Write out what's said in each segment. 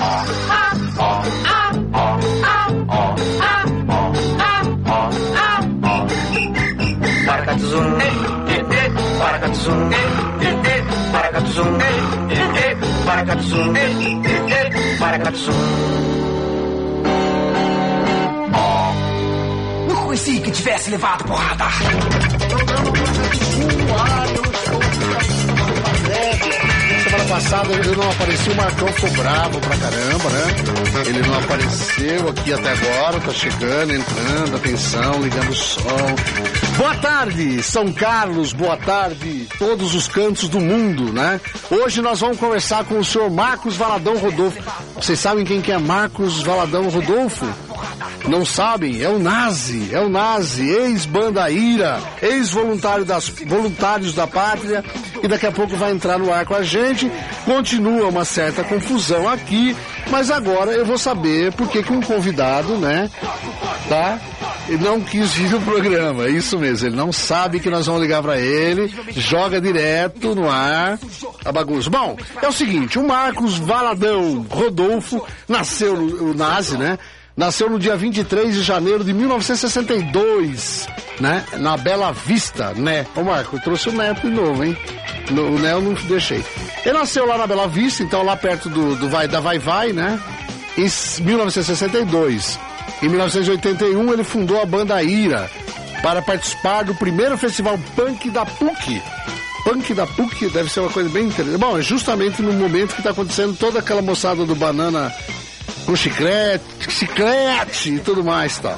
Paracatuzum, paracatuzum, paracatuzum, paracatuzum, paracatuzum. Não conheci que tivesse levado porrada. Semana passada ele não apareceu, o Marcão ficou bravo pra caramba, né? Ele não apareceu aqui até agora, tá chegando, entrando, atenção, ligando o som. Boa tarde, São Carlos, boa tarde, todos os cantos do mundo, né? Hoje nós vamos conversar com o senhor Marcos Valadão Rodolfo. Vocês sabem quem que é Marcos Valadão Rodolfo? Não sabem? É o Nazi, ex-banda Ira, ex-voluntários da Pátria, e daqui a pouco vai entrar no ar com a gente. Continua uma certa confusão aqui, mas agora eu vou saber por que um convidado, né, tá? Ele não quis vir no programa, é isso mesmo, ele não sabe que nós vamos ligar pra ele, joga direto no ar a bagunça. Bom, é o seguinte, o Marcos Valadão Rodolfo nasceu o Nazi, né? Nasceu no dia 23 de janeiro de 1962, né? Na Bela Vista, né? Ô Marco, eu trouxe o neto de novo, hein? O Né eu não deixei. Ele nasceu lá na Bela Vista, então lá perto da Vai-Vai, né? Em 1962. Em 1981 ele fundou a banda Ira para participar do primeiro festival Punk da PUC. Punk da PUC deve ser uma coisa bem interessante. Bom, é justamente no momento que está acontecendo toda aquela moçada do Banana com chiclete e tudo mais, tá?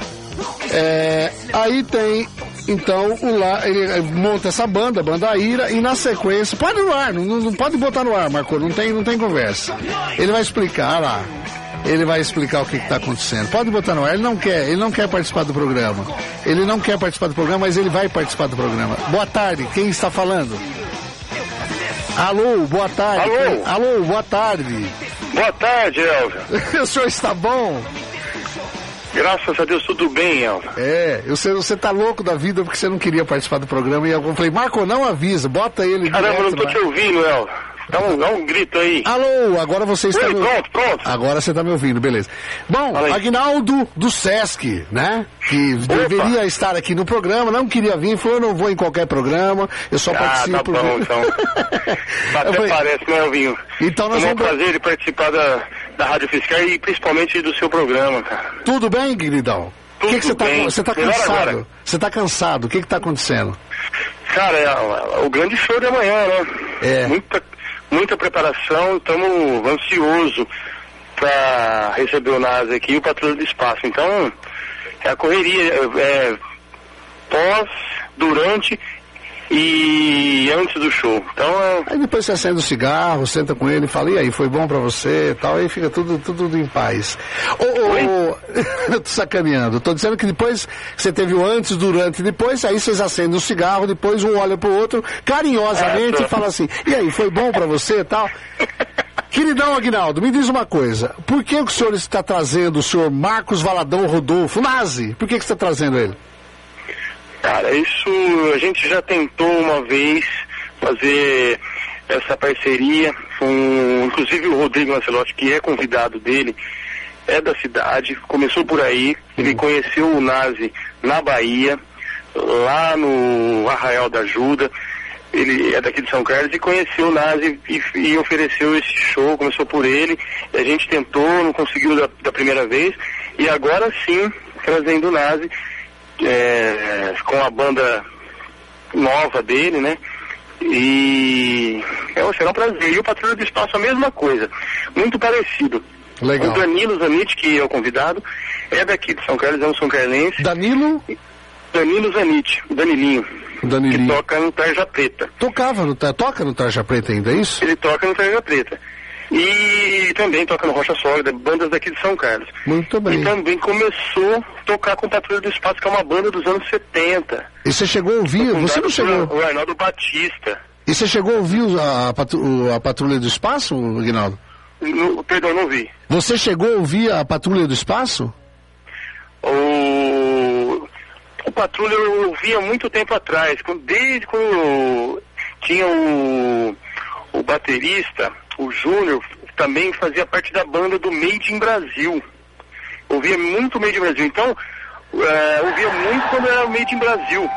Aí tem, então, ele monta essa banda Ira, e na sequência, pode no ar, não pode botar no ar, Marco, não tem conversa. Ele vai explicar lá, ele vai explicar o que está acontecendo. Pode botar no ar, ele não quer participar do programa. Ele não quer participar do programa, mas ele vai participar do programa. Boa tarde, quem está falando? Alô, boa tarde. Alô, boa tarde. Boa tarde, Elvio. O senhor está bom? Graças a Deus, tudo bem, Elvio. Você tá louco da vida porque você não queria participar do programa e eu falei, Marco, não avisa, bota ele. Caramba, não tô te ouvindo, Elvio. Dá um grito aí. Alô, agora você está... Pronto. Agora você está me ouvindo, beleza. Bom, Aguinaldo do Sesc, né? Que deveria estar aqui no programa, não queria vir, falou, eu não vou em qualquer programa, eu só participo... Tá bom, então. Até parece, né, Elvinho? Então nós vamos... É um prazer de participar da Rádio Fiscal e principalmente do seu programa, cara. Tudo bem, queridão? Tudo bem. Você tá cansado? Você tá cansado? O que tá acontecendo? Cara, é o grande show de amanhã, né? Muita preparação, estamos ansiosos para receber o NASA aqui e o Patrulha do Espaço. Então, é a correria, pós, durante e antes do show. Então, Aí depois você acende o cigarro, senta com ele e fala, e aí, foi bom pra você e tal, aí fica tudo em paz. Eu tô sacaneando, tô dizendo que depois que você teve o antes, durante e depois, aí vocês acendem o cigarro, depois um olha pro outro, carinhosamente, e fala assim, e aí, foi bom pra você e tal? Queridão Aguinaldo, me diz uma coisa, por que o senhor está trazendo o senhor Marcos Valadão Rodolfo, Nazi? Por que você está trazendo ele? Cara, isso a gente já tentou uma vez fazer essa parceria com, inclusive o Rodrigo Lancelotti, que é convidado dele, é da cidade, começou por aí, ele conheceu o Nazi na Bahia, lá no Arraial da Ajuda, ele é daqui de São Carlos e conheceu o Nazi e ofereceu esse show, começou por ele, a gente tentou, não conseguiu da primeira vez, e agora sim, trazendo o Nazi, com a banda nova dele, né? E será um prazer. E o Patrulha do Espaço a mesma coisa, muito parecido. Legal. O Danilo Zanetti, que é o convidado, é daqui de São Carlos, é um são carlense. Danilo Zanetti, o Danilinho. Que toca no Tarja Preta. Toca no Tarja Preta ainda, é isso? Ele toca no Tarja Preta. E também toca no Rocha Sólida, bandas daqui de São Carlos. Muito bem. E também começou a tocar com o Patrulha do Espaço, que é uma banda dos anos 70. E você chegou a ouvir? Você não chegou? O Arnaldo Batista. E você chegou a ouvir a Patrulha do Espaço, Aguinaldo? Perdão, não vi. Você chegou a ouvir a Patrulha do Espaço? O Patrulha eu ouvia muito tempo atrás, desde quando tinha o baterista, o Júnior, também fazia parte da banda do Made in Brasil. Ouvia muito Made in Brasil. Então, ouvia muito quando era o Made in Brasil.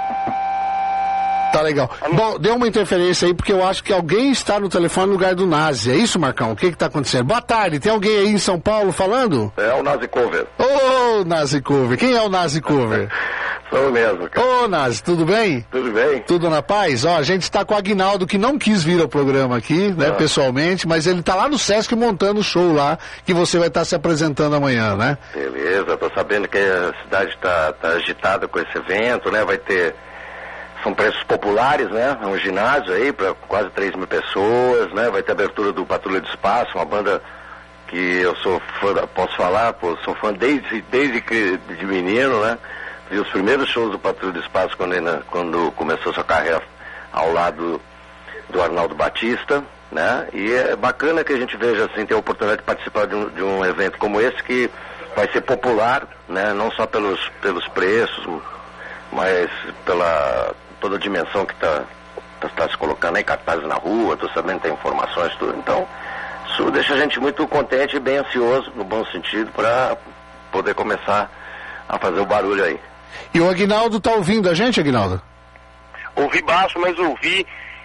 Tá legal. Bom, deu uma interferência aí, porque eu acho que alguém está no telefone no lugar do Nazi. É isso, Marcão? O que tá acontecendo? Boa tarde, tem alguém aí em São Paulo falando? É o Nazi Cover. Ô, Nazi Cover. Quem é o Nazi Cover? Sou eu mesmo, cara. Ô, Nazi, tudo bem? Tudo bem? Tudo na paz? Ó, a gente está com o Aguinaldo, que não quis vir ao programa aqui, né, pessoalmente, mas ele tá lá no Sesc montando o show lá, que você vai estar se apresentando amanhã, né? Beleza, tô sabendo que a cidade tá agitada com esse evento, né? Vai ter... São preços populares, né? É um ginásio aí para quase 3 mil pessoas, né? Vai ter abertura do Patrulha do Espaço, uma banda que eu sou fã, posso falar, pô, sou fã desde que de menino, né? Vi os primeiros shows do Patrulha do Espaço quando começou sua carreira ao lado do Arnaldo Batista, né? E é bacana que a gente veja, assim, ter a oportunidade de participar de um evento como esse, que vai ser popular, né? Não só pelos preços, mas pela toda a dimensão que está se colocando aí, cartazes na rua, tô sabendo que tem informações, tudo. Então, isso deixa a gente muito contente e bem ansioso, no bom sentido, para poder começar a fazer o barulho aí. E o Aguinaldo tá ouvindo a gente, Aguinaldo? Ouvi baixo, mas ouvi.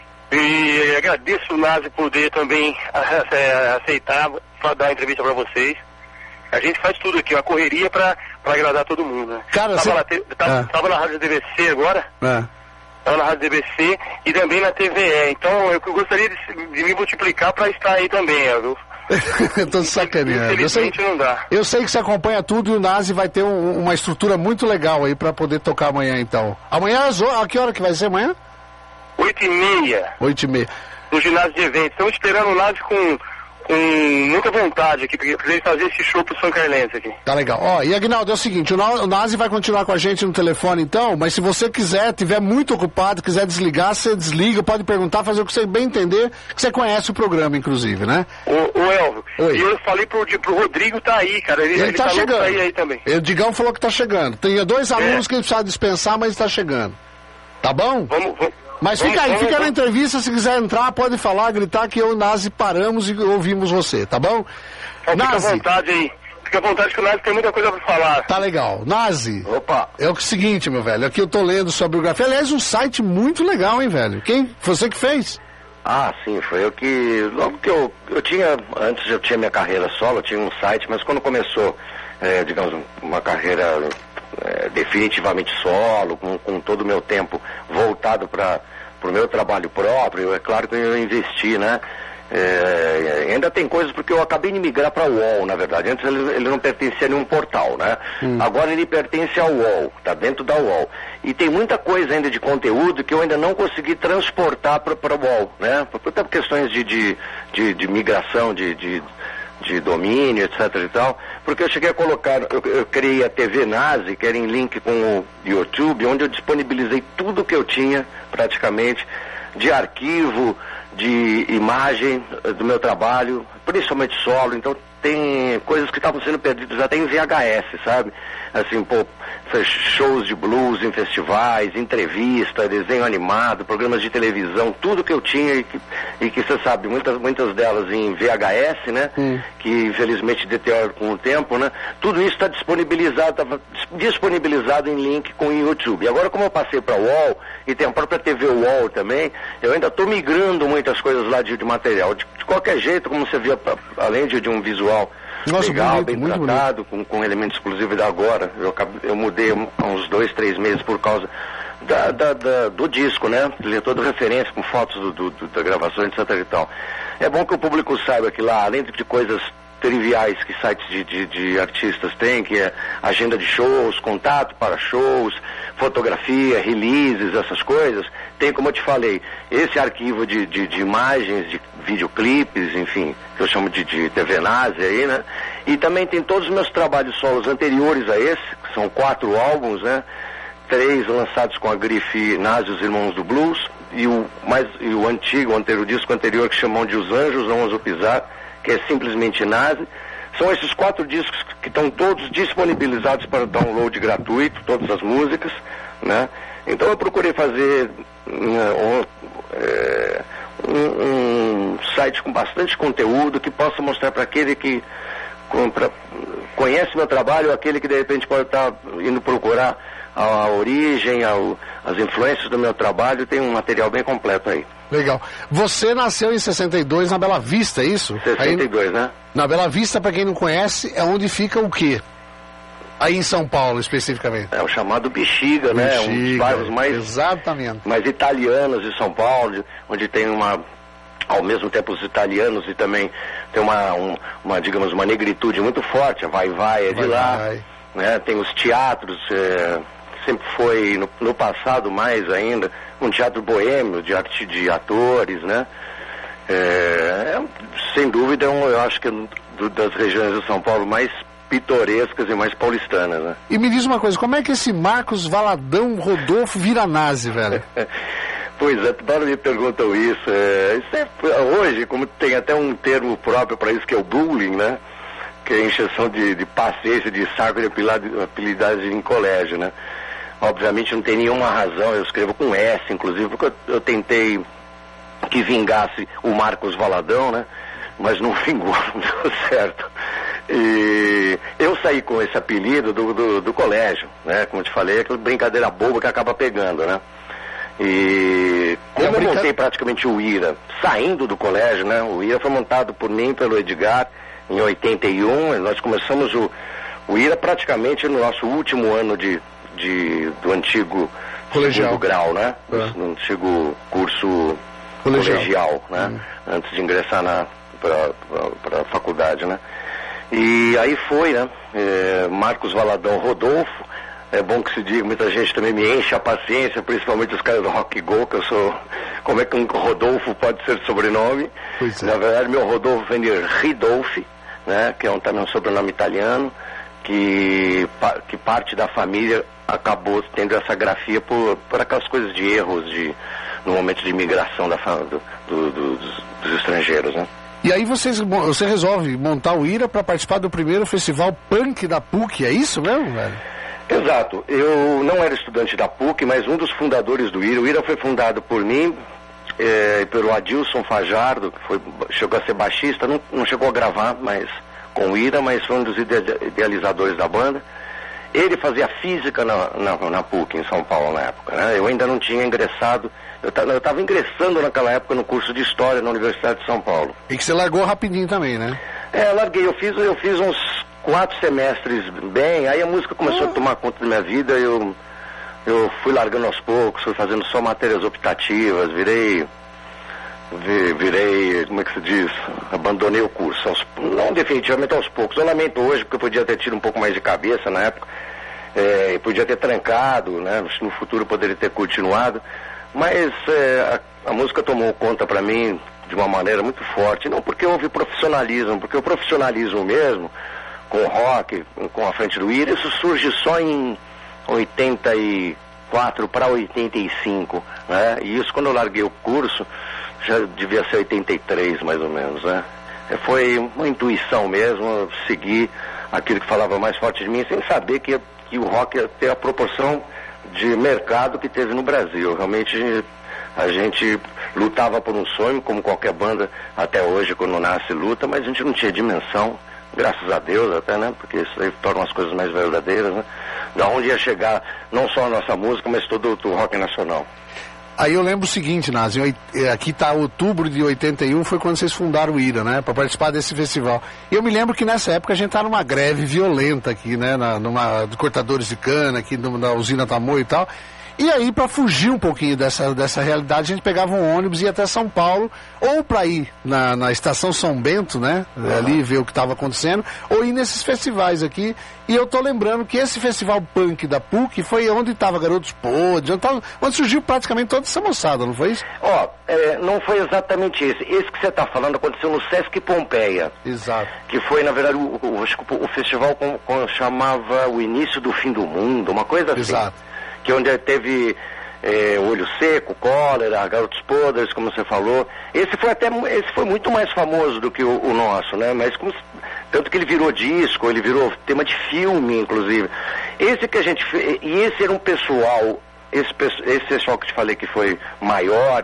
E agradeço o Nazi poder também aceitar dar a entrevista para vocês. A gente faz tudo aqui, uma correria para agradar todo mundo, né? Cara, tava na Rádio DBC agora. Estava na Rádio DBC e também na TVE. Então eu gostaria de me multiplicar para estar aí também, viu? Eu tô sacaneando. Infelizmente não dá. Eu sei que você acompanha tudo e o Nazi vai ter uma estrutura muito legal aí para poder tocar amanhã, então. Amanhã, a que hora que vai ser amanhã? 8h30. 8h30. No ginásio de eventos. Estamos esperando o Nazi com muita vontade aqui, pra ele fazer esse show pro São Carlense aqui. Tá legal. Ó, e Aguinaldo, é o seguinte, o Nazi vai continuar com a gente no telefone então, mas se você tiver muito ocupado, quiser desligar, você desliga, pode perguntar, fazer o que você bem entender, que você conhece o programa, inclusive, né? Ô Elvio, e eu falei pro Rodrigo tá aí, cara, ele tá chegando. Tá aí também. O Digão falou que tá chegando. Tem 2 alunos que ele precisa dispensar, mas tá chegando. Tá bom? Vamos. Mas fica na entrevista, se quiser entrar, pode falar, gritar que eu e o Nazi paramos e ouvimos você, tá bom? Então, Nazi. Fica à vontade aí. Fica à vontade que o Nazi tem muita coisa pra falar. Tá legal. Nazi. Opa. É o seguinte, meu velho, aqui eu tô lendo sua biografia. Aliás, um site muito legal, hein, velho? Você que fez? Ah, sim, foi eu que... Logo que eu tinha... Antes eu tinha minha carreira solo, eu tinha um site, mas quando começou, digamos, uma carreira... definitivamente solo, com todo o meu tempo voltado para o meu trabalho próprio, é claro que eu investi, né? Ainda tem coisas porque eu acabei de migrar para o UOL, na verdade. Antes ele não pertencia a nenhum portal, né? Agora ele pertence ao UOL, tá dentro da UOL. E tem muita coisa ainda de conteúdo que eu ainda não consegui transportar para o UOL, né? Por questões de migração, de domínio, etc e tal, porque eu cheguei a colocar, eu criei a TV Nazi, que era em link com o YouTube, onde eu disponibilizei tudo que eu tinha, praticamente, de arquivo, de imagem do meu trabalho, principalmente solo, então tem coisas que estavam sendo perdidas até em VHS, sabe? Assim, pô, shows de blues em festivais, entrevista, desenho animado, programas de televisão, tudo que eu tinha e que você sabe, muitas delas em VHS, né? Que infelizmente deteriora com o tempo, né? Tudo isso está disponibilizado em link com o YouTube. E agora, como eu passei para o UOL e tem a própria TV UOL também, eu ainda estou migrando muitas coisas lá de material. De qualquer jeito, como você viu, além de um visual legal, bonito, bem tratado, com elementos exclusivos da agora. Eu mudei há uns 2, 3 meses por causa do disco, né? Ele é todo referência com fotos da gravação, etc e tal. É bom que o público saiba que lá, além de coisas triviais que sites de artistas têm, que é agenda de shows, contato para shows, fotografia, releases, essas coisas, tem, como eu te falei, esse arquivo de imagens, de videoclipes, enfim, que eu chamo de TV Nazi aí, né? E também tem todos os meus trabalhos solos anteriores a esse, que são 4 álbuns, né? 3 lançados com a grife Nazi, os Irmãos do Blues, e o disco anterior que chamam de Os Anjos Não Ousam Pisar, que é simplesmente Nazi. São esses 4 discos que estão todos disponibilizados para download gratuito, todas as músicas, né? Então eu procurei fazer um um site com bastante conteúdo que possa mostrar para aquele que conhece meu trabalho, aquele que de repente pode estar indo procurar a origem, as influências do meu trabalho. Tem um material bem completo aí. Legal. Você nasceu em 62 na Bela Vista, é isso? 62, né? Na Bela Vista, para quem não conhece, é onde fica o quê? Aí em São Paulo, especificamente. É o chamado Bexiga, né? Um dos bairros mais italianos de São Paulo, onde tem ao mesmo tempo os italianos e também tem digamos, uma negritude muito forte. A Vai é de lá, né? Tem os teatros, sempre foi, no passado mais ainda, um teatro boêmio, de arte de atores, né? Sem dúvida, eu acho que das regiões de São Paulo mais pitorescas e mais paulistanas, né? E me diz uma coisa, como é que esse Marcos Valadão Rodolfo vira nazi, velho? Pois é, todos me perguntam isso. Hoje, como tem até um termo próprio para isso, que é o bullying, né? Que é a encheção de paciência, de saco de apelidagem em colégio, né? Obviamente não tem nenhuma razão, eu escrevo com S, inclusive, porque eu tentei que vingasse o Marcos Valadão, né? Mas não vingou, não deu certo. E eu saí com esse apelido do colégio, né? Como eu te falei, aquela brincadeira boba que acaba pegando, né? E como eu montei praticamente o IRA saindo do colégio, né? O IRA foi montado por mim, pelo Edgar, em 81. Nós começamos o IRA praticamente no nosso último ano do antigo segundo grau, né? No antigo curso colegial, né? Antes de ingressar para a faculdade, né? E aí foi, né? Marcos Valadão Rodolfo. É bom que se diga, muita gente também me enche a paciência, principalmente os caras do Rock Go, que eu sou... Como é que um Rodolfo pode ser sobrenome? Na verdade, meu Rodolfo vem de Ridolfi, né? Que é também um sobrenome italiano, que parte da família acabou tendo essa grafia por aquelas coisas de erros no momento de imigração dos estrangeiros, né? E aí você resolve montar o IRA para participar do primeiro festival punk da PUC, é isso mesmo, velho? Exato. Eu não era estudante da PUC, mas um dos fundadores do IRA. O IRA foi fundado por mim e pelo Adilson Fajardo, que chegou a ser baixista, não chegou a gravar com o IRA, mas foi um dos idealizadores da banda. Ele fazia física na PUC em São Paulo na época, né? Eu ainda não tinha ingressado. Eu estava ingressando naquela época no curso de História na Universidade de São Paulo. E que você largou rapidinho também, né? Larguei. Eu fiz uns 4 semestres bem, aí a música começou a tomar conta da minha vida, eu fui largando aos poucos, fui fazendo só matérias optativas, virei, como é que se diz? Abandonei o curso, não definitivamente aos poucos. Eu lamento hoje, porque eu podia ter tido um pouco mais de cabeça na época, podia ter trancado, né? No futuro poderia ter continuado. Mas a música tomou conta para mim de uma maneira muito forte, não porque houve profissionalismo, porque o profissionalismo mesmo, com o rock, com a frente do IRA, isso surge só em 84 para 85, né? E isso quando eu larguei o curso, já devia ser 83 mais ou menos, né? Foi uma intuição mesmo, seguir aquilo que falava mais forte de mim, sem saber que o rock ia ter a proporção de mercado que teve no Brasil. Realmente a gente lutava por um sonho, como qualquer banda até hoje, quando nasce, luta, mas a gente não tinha dimensão, graças a Deus até, né? Porque isso aí torna as coisas mais verdadeiras, né? Da onde ia chegar não só a nossa música, mas todo o rock nacional. Aí eu lembro o seguinte, Nazi, aqui está outubro de 81, foi quando vocês fundaram o IRA, né? Para participar desse festival. E eu me lembro que nessa época a gente estava numa greve violenta aqui, né? De cortadores de cana, aqui na usina Tamoio e tal. E aí, para fugir um pouquinho dessa realidade, a gente pegava um ônibus e ia até São Paulo, ou para ir na estação São Bento, né? Ali ver o que estava acontecendo, ou ir nesses festivais aqui. E eu tô lembrando que esse festival punk da PUC foi onde estava Garotos Podres, onde surgiu praticamente toda essa moçada, não foi isso? Não foi exatamente esse. Esse que você está falando aconteceu no Sesc Pompeia. Exato. Que foi, na verdade, o festival chamava O Início do Fim do Mundo, uma coisa assim. Exato. Que onde teve Olho Seco, Cólera, Garotos Podres, como você falou. Esse foi muito mais famoso do que o nosso, né? Mas tanto que ele virou disco, ele virou tema de filme, inclusive. Esse que a gente fez, e esse era um pessoal, esse pessoal que te falei que foi maior,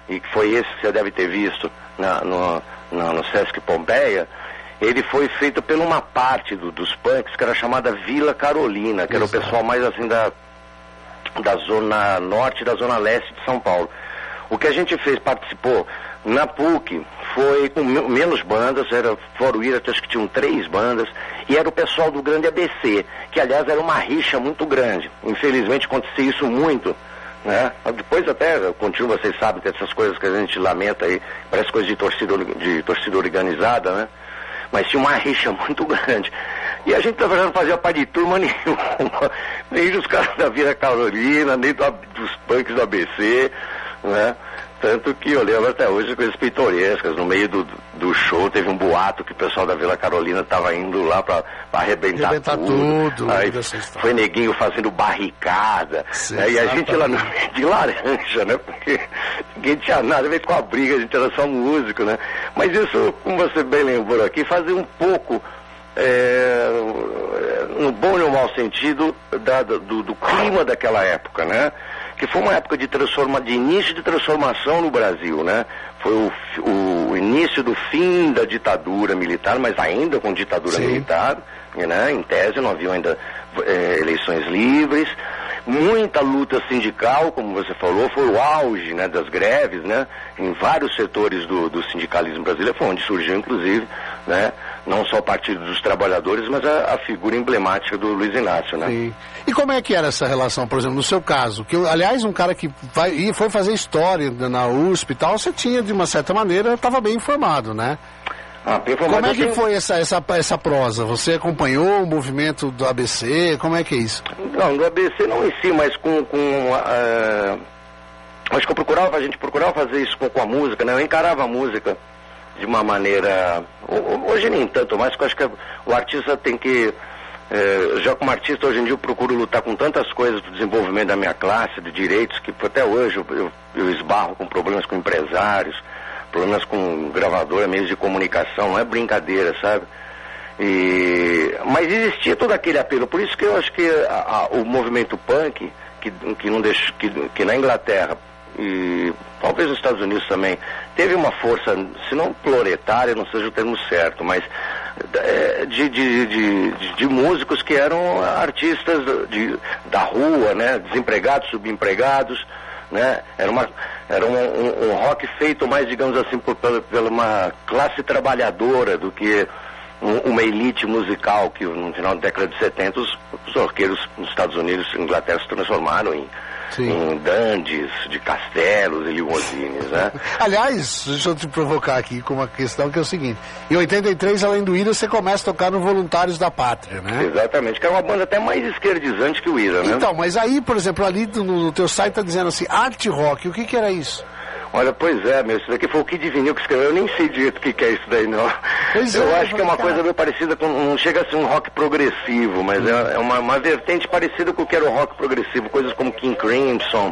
e que foi esse que você deve ter visto no Sesc Pompeia, ele foi feito por uma parte dos punks que era chamada Vila Carolina, que era o pessoal mais assim da zona norte e da zona leste de São Paulo. O que a gente fez, participou na PUC, foi com menos bandas, fora o Ira, acho que tinham 3 bandas, e era o pessoal do Grande ABC, que aliás era uma rixa muito grande. Infelizmente acontecia isso muito, né? Depois até continua, vocês sabem, tem essas coisas que a gente lamenta aí, parece coisa de torcida organizada, né? Mas tinha uma rixa muito grande. E a gente trabalhando não fazia parte de turma nenhuma, nem dos caras da Vila Carolina, nem dos punks do ABC, né? Tanto que eu lembro até hoje coisas pitorescas. No meio do show teve um boato que o pessoal da Vila Carolina estava indo lá para arrebentar tudo. Aí foi neguinho fazendo barricada, né? E a gente lá no meio de laranja, né? Porque ninguém tinha nada a ver com a briga, a gente era só músico, né? Mas isso, como você bem lembrou aqui, fazia um pouco, no bom e no mau sentido, do clima daquela época, né? Que foi uma época de início de transformação no Brasil, né? Foi o início do fim da ditadura militar, mas ainda com ditadura militar, né? Em tese não haviam ainda eleições livres, muita luta sindical, como você falou, foi o auge, né, das greves, né? Em vários setores do sindicalismo brasileiro, foi onde surgiu, inclusive, né? Não só o Partido dos Trabalhadores, mas a figura emblemática do Luiz Inácio, né? Sim. E como é que era essa relação, por exemplo, no seu caso? Que, aliás, um cara que foi fazer história na USP e tal, você tinha, de uma certa maneira, estava bem informado, né? Como é que foi essa prosa? Você acompanhou o movimento do ABC? Como é que é isso? Não, do ABC não em si, mas acho que a gente procurava fazer isso com a música, né? Eu encarava a música de uma maneira, hoje nem tanto, mas eu acho que o artista tem que, já como artista hoje em dia eu procuro lutar com tantas coisas do desenvolvimento da minha classe, de direitos, que até hoje eu esbarro com problemas com empresários, problemas com gravadora, meios de comunicação, não é brincadeira, sabe? Mas existia todo aquele apelo, por isso que eu acho que o movimento punk, que na Inglaterra, e talvez nos Estados Unidos também, teve uma força, se não proletária, não seja o termo certo, mas de músicos que eram artistas da rua, né? Desempregados, subempregados, né? Era um rock feito mais, digamos assim, pela uma classe trabalhadora do que uma elite musical que no final da década de 70 os roqueiros nos Estados Unidos e Inglaterra se transformaram em dandies de castelos e limousines, né? Aliás, deixa eu te provocar aqui com uma questão que é o seguinte: em 83, além do Ira, você começa a tocar no Voluntários da Pátria, né? Exatamente, que é uma banda até mais esquerdizante que o Ira, né? Então, mas aí, por exemplo, ali no teu site tá dizendo assim, art rock, o que era isso? Olha, pois é, isso daqui foi o Kid Vinil que escreveu, eu nem sei direito o que é isso daí, não. Eu acho que é uma coisa meio parecida com, não chega a ser um rock progressivo, mas é uma vertente parecida com o que era o rock progressivo, coisas como King Crimson,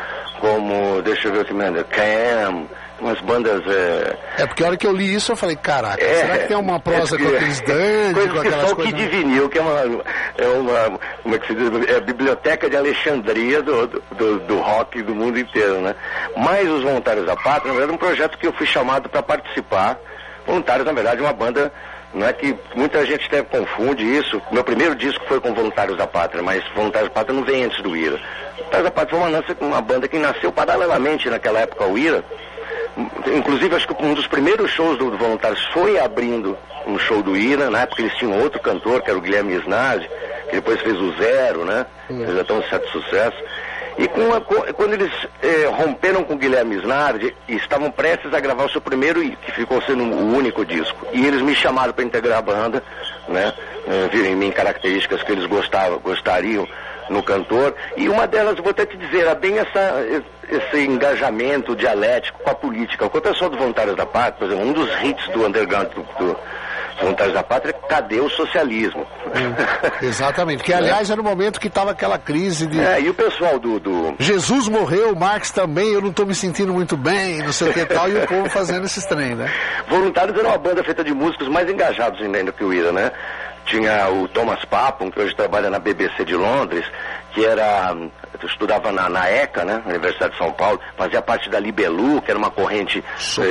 como, deixa eu ver aqui, Cam, umas bandas... porque a hora que eu li isso eu falei, caraca, será que tem uma prosa com aqueles dantes, com aquelas coisas... Kid Vinil, que como é que se diz? É a biblioteca de Alexandria do rock do mundo inteiro, né? Mas os Voluntários da Pátria, na verdade, é um projeto que eu fui chamado para participar. Voluntários, na verdade, é uma banda, não é que muita gente até confunde isso. Meu primeiro disco foi com Voluntários da Pátria, mas Voluntários da Pátria não vem antes do Ira. Voluntários da Pátria foi uma banda que nasceu paralelamente naquela época ao Ira. Inclusive, acho que um dos primeiros shows do Voluntários foi abrindo um show do Ira. Na época eles tinham outro cantor, que era o Guilherme Snardi, que depois fez o Zero, né? Eles já estão um certo sucesso. E quando eles romperam com o Guilherme Snardi, estavam prestes a gravar o seu primeiro, que ficou sendo o único disco. E eles me chamaram para integrar a banda, né? Viram em mim características que eles gostariam no cantor. E uma delas, vou até te dizer, era bem esse engajamento dialético com a política. O pessoal do Voluntários da Pátria, por exemplo, um dos hits do underground do Voluntários da Pátria, cadê o socialismo? Exatamente, que aliás era o momento que estava aquela crise de... e o pessoal Jesus morreu, Marx também, eu não estou me sentindo muito bem, não sei o que tal, e o povo fazendo esses trem, né? Voluntários era uma banda feita de músicos mais engajados ainda que o Ira, né? Tinha o Thomas Papon, que hoje trabalha na BBC de Londres, que era eu estudava na ECA, né, Universidade de São Paulo, fazia parte da Libelu, que era uma corrente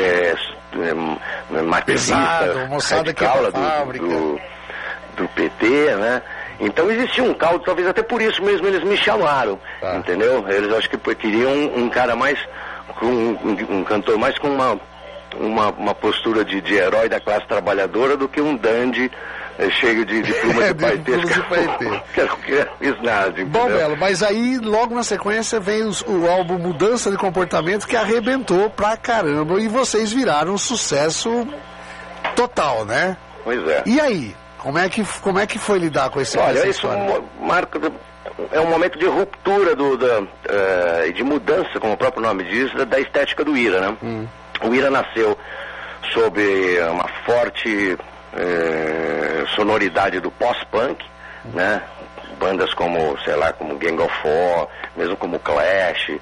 marxista, radical do PT, né? Então existia um caldo, talvez até por isso mesmo eles me chamaram, entendeu? Eles acho que queriam um cara mais, um cantor mais com uma postura de herói da classe trabalhadora do que um dandy cheio de pluma de paetê. Que fiz nada, entendeu? Bom, Belo, mas aí logo na sequência vem o álbum Mudança de Comportamento, que arrebentou pra caramba, e vocês viraram um sucesso total, né? Pois é. E aí? Como é que foi lidar com esse Olha, isso marca, é um momento de ruptura e de mudança, como o próprio nome diz, da estética do Ira, né? O Ira nasceu sob uma forte sonoridade do pós-punk, né? Bandas como, sei lá, como Gang of Four, mesmo como Clash,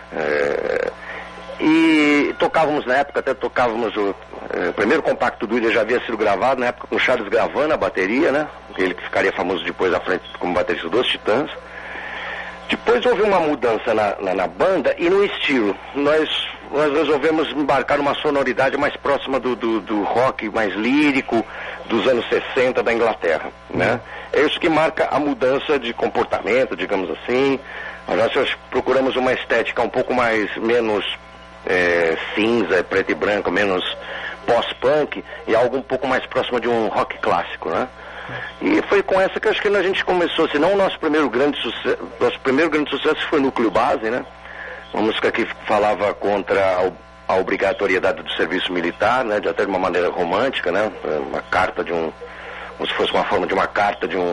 e tocávamos na época, até tocávamos o primeiro compacto do Ira já havia sido gravado na época com Charles gravando a bateria, né? Ele que ficaria famoso depois à frente como baterista dos Titãs. Depois houve uma mudança na banda e no estilo. Nós resolvemos embarcar numa sonoridade mais próxima do rock mais lírico dos anos 60 da Inglaterra, né? É isso que marca a mudança de comportamento, digamos assim. Nós procuramos uma estética um pouco menos cinza, preto e branco, menos pós-punk e algo um pouco mais próximo de um rock clássico, né? E foi com essa que acho que a gente começou, senão o nosso primeiro grande sucesso foi Núcleo Base, né? Uma música que falava contra a obrigatoriedade do serviço militar, né? Até de uma maneira romântica, né? Uma carta como se fosse uma forma de uma carta de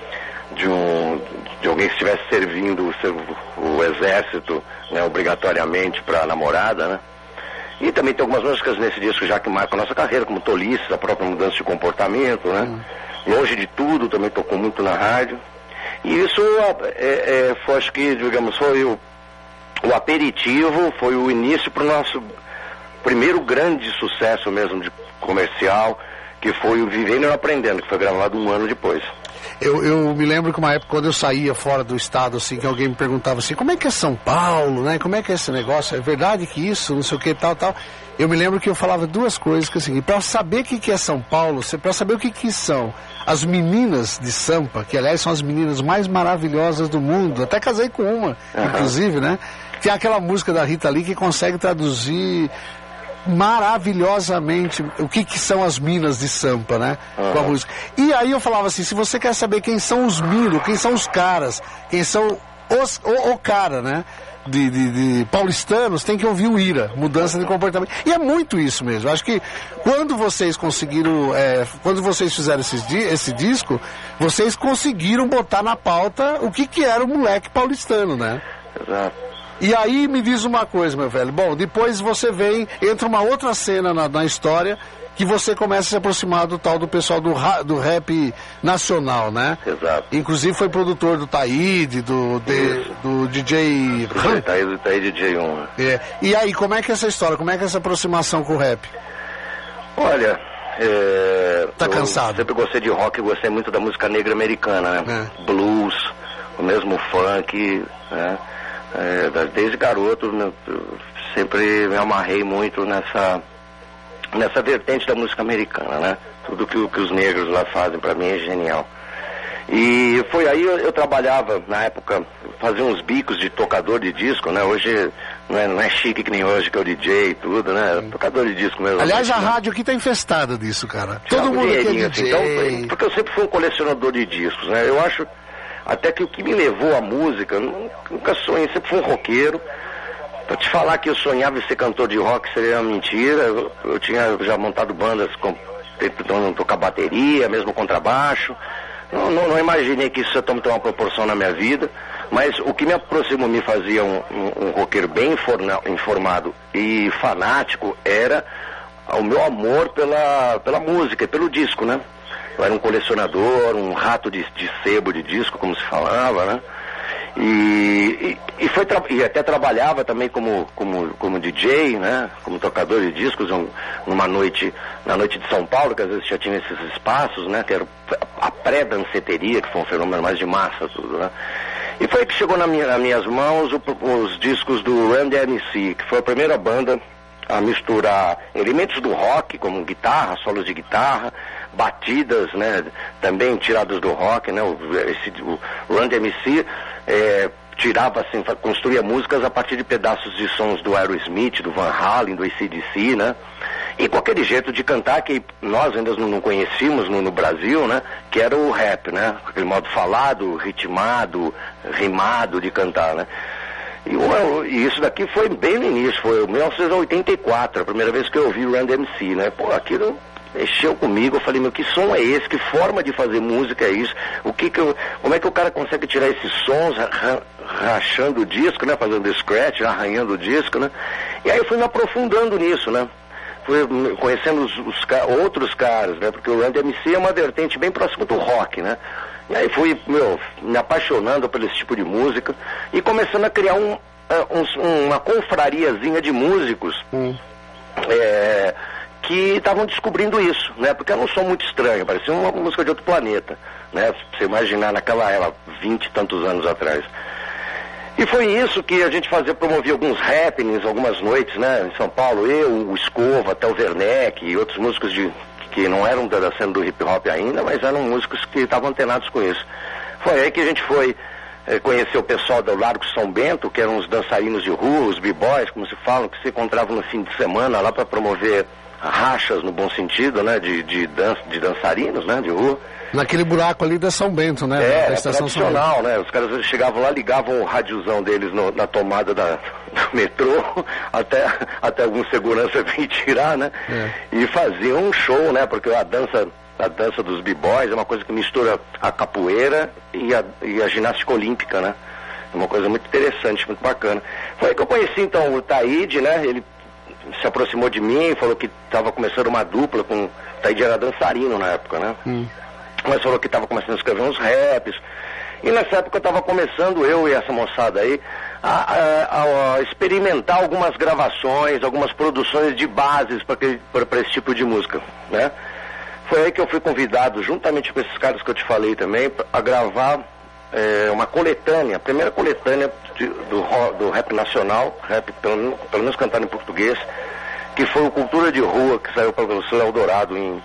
alguém que estivesse servindo o exército, né? Obrigatoriamente para a namorada, né? E também tem algumas músicas nesse disco já que marcam a nossa carreira, como Tolices, a própria mudança de comportamento, né? Longe de Tudo também tocou muito na rádio. E isso foi, acho que, digamos, foi o aperitivo, foi o início para o nosso primeiro grande sucesso mesmo de comercial, que foi o Vivendo e Aprendendo, que foi gravado um ano depois. Eu me lembro que uma época, quando eu saía fora do estado, assim, que alguém me perguntava assim, como é que é São Paulo, né? Como é que é esse negócio? É verdade que isso, não sei o que, tal. Eu me lembro que eu falava duas coisas, que assim, para saber o que é São Paulo, para saber o que são as meninas de Sampa, que aliás são as meninas mais maravilhosas do mundo, até casei com uma, inclusive, né? Que é aquela música da Rita Lee que consegue traduzir maravilhosamente o que são as minas de Sampa, né? Com a música. E aí eu falava assim, se você quer saber quem são os minos, quem são os caras, quem são o cara, né? De paulistanos, tem que ouvir o Ira, Mudança de Comportamento. E é muito isso mesmo. Acho que quando vocês conseguiram, quando vocês fizeram esse disco, vocês conseguiram botar na pauta o que era o moleque paulistano, né? Exato. E aí me diz uma coisa, meu velho. Bom, depois você entra uma outra cena na história, que você começa a se aproximar do tal do pessoal do rap nacional, né? Exato. Inclusive foi produtor do Taíde, do DJ... Taíde DJ1. E aí, como é que é essa história? Como é que é essa aproximação com o rap? Olha... Tá cansado? Eu sempre gostei de rock, gostei muito da música negra americana, né? Blues, o mesmo funk, né? Desde garoto, né, sempre me amarrei muito nessa vertente da música americana, né? Tudo que os negros lá fazem pra mim é genial. E foi aí eu trabalhava, na época, fazia uns bicos de tocador de disco, né? Hoje não é chique que nem hoje, que é o DJ e tudo, né? Tocador de disco mesmo. Aliás, a rádio aqui tá infestada disso, cara. Todo mundo aqui é DJ. Então, porque eu sempre fui um colecionador de discos, né? Eu acho até que o que me levou à música, nunca sonhei, sempre fui um roqueiro. Pra te falar que eu sonhava em ser cantor de rock seria uma mentira. Eu tinha já montado bandas tentando tocar bateria, mesmo contrabaixo. Não imaginei que isso ia tomar uma proporção na minha vida, mas o que me aproximou, me fazia um roqueiro bem informado e fanático era o meu amor pela música e pelo disco, né? Eu era um colecionador, um rato de sebo de disco, como se falava, né? E até trabalhava também como DJ, né? Como tocador de discos na noite de São Paulo, que às vezes já tinha esses espaços, né? Que era a pré-danceteria, que foi um fenômeno mais de massa, tudo, né? E foi que chegou nas minhas mãos os discos do Run DMC, que foi a primeira banda a misturar elementos do rock, como guitarra, solos de guitarra, batidas, né, também tiradas do rock, né, o Run DMC tirava, assim, construía músicas a partir de pedaços de sons do Aerosmith, do Van Halen, do AC/DC, né, e com aquele jeito de cantar que nós ainda não conhecíamos no Brasil, né, que era o rap, né, aquele modo falado, ritmado, rimado de cantar, né. E isso daqui foi bem no início, foi em 1984, a primeira vez que eu ouvi o Run DMC, né? Pô, aquilo mexeu comigo, eu falei, meu, que som é esse? Que forma de fazer música é isso? Como é que o cara consegue tirar esses sons rachando o disco, né? Fazendo scratch, arranhando o disco, né? E aí eu fui me aprofundando nisso, né? Fui conhecendo outros caras, né? Porque o Run DMC é uma vertente bem próxima do rock, né? E aí fui, me apaixonando por esse tipo de música e começando a criar uma confrariazinha de músicos que estavam descobrindo isso, né? Porque eu não sou muito estranho, parecia uma música de outro planeta, né? Pra você imaginar naquela época, 20 e tantos anos atrás. E foi isso que a gente promovia alguns happenings, algumas noites, né? Em São Paulo, o Escova, até o Werneck e outros músicos que não eram da cena do hip hop ainda, mas eram músicos que estavam antenados com isso. Foi aí que a gente foi conhecer o pessoal do Largo São Bento, que eram os dançarinos de rua, os b-boys, como se falam, que se encontravam no fim de semana lá para promover rachas, no bom sentido, né, de dançarinos, né, de rua. Naquele buraco ali da São Bento, né? Da estação tradicional, São Bento, né? Os caras chegavam lá, ligavam o radiozão deles na tomada do metrô, até algum segurança vir tirar, né? E faziam um show, né? Porque a dança dos b-boys é uma coisa que mistura a capoeira e a ginástica olímpica, né? É uma coisa muito interessante, muito bacana. Foi aí que eu conheci, então, o Taíde, né? Ele se aproximou de mim, falou que estava começando uma dupla com... O Taíde era dançarino na época, né? Mas falou que estava começando a escrever uns raps. E nessa época eu estava começando, eu e essa moçada aí, a experimentar algumas gravações, algumas produções de bases para esse tipo de música, né? Foi aí que eu fui convidado, juntamente com esses caras que eu te falei também, a gravar uma coletânea, a primeira coletânea do rap nacional, rap pelo menos cantado em português, que foi o Cultura de Rua, que saiu para o Selo Eldorado em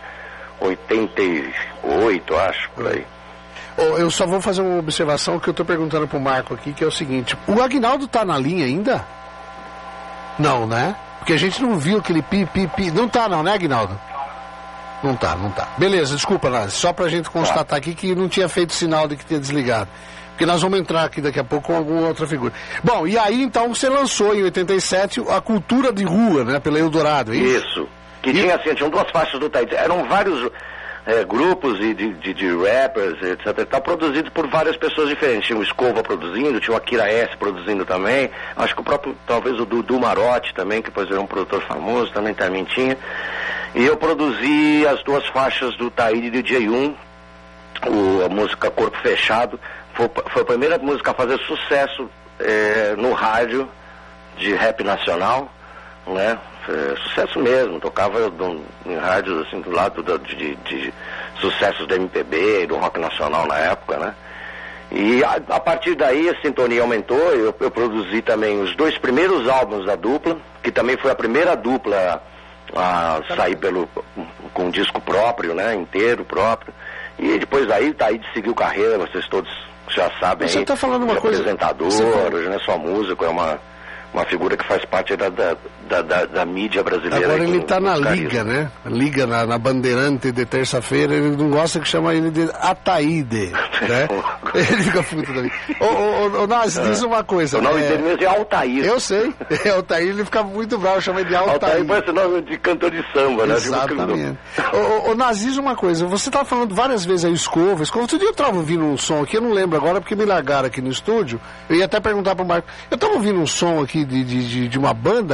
88, acho, por aí. Eu só vou fazer uma observação que eu tô perguntando pro Marco aqui, que é o seguinte: o Aguinaldo tá na linha ainda? Não, né? Porque a gente não viu aquele pi. Não tá não, né, Aguinaldo? Não tá. Beleza, desculpa, Nazi, só pra gente constatar aqui que não tinha feito sinal de que tinha desligado. Porque nós vamos entrar aqui daqui a pouco com alguma outra figura. Bom, e aí então você lançou em 87 a Cultura de Rua, né, pela Eldorado, é isso? Isso. Que tinham duas faixas do Taíde. Eram vários grupos de rappers, etc. Tá produzido por várias pessoas diferentes. Tinha o Escova produzindo, tinha o Akira S produzindo também. Acho que o próprio, talvez o Dudu Marotti também, que depois era um produtor famoso, também tinha. E eu produzi as duas faixas do Taíde e do J1, a música Corpo Fechado. Foi a primeira música a fazer sucesso no rádio de rap nacional, né? Sucesso mesmo, tocava em rádios assim do lado de sucessos do MPB e do rock nacional na época, né? E a partir daí a sintonia aumentou, eu produzi também os dois primeiros álbuns da dupla, que também foi a primeira dupla a sair com um disco próprio, né? Inteiro próprio. E depois daí seguiu carreira, vocês todos já sabem. Você está falando uma coisa... apresentador, hoje não é só músico, é uma figura que faz parte da mídia brasileira. Agora ele está na Liga, né? Liga na Bandeirante de terça-feira, ele não gosta que chama ele de Ataíde, né? Ele fica puto da vida. Ô Nazi, diz uma coisa. O nome dele mesmo é Altair. Eu sei, Altair, ele fica muito bravo, chama ele de Altair. Altair parece nome de cantor de samba, né? Exatamente. Ô Nazi, diz uma coisa, você estava falando várias vezes aí Escova. Outro dia eu estava ouvindo um som aqui, eu não lembro agora, porque me largaram aqui no estúdio, eu ia até perguntar pro Marco, eu estava ouvindo um som aqui de uma banda, cara, que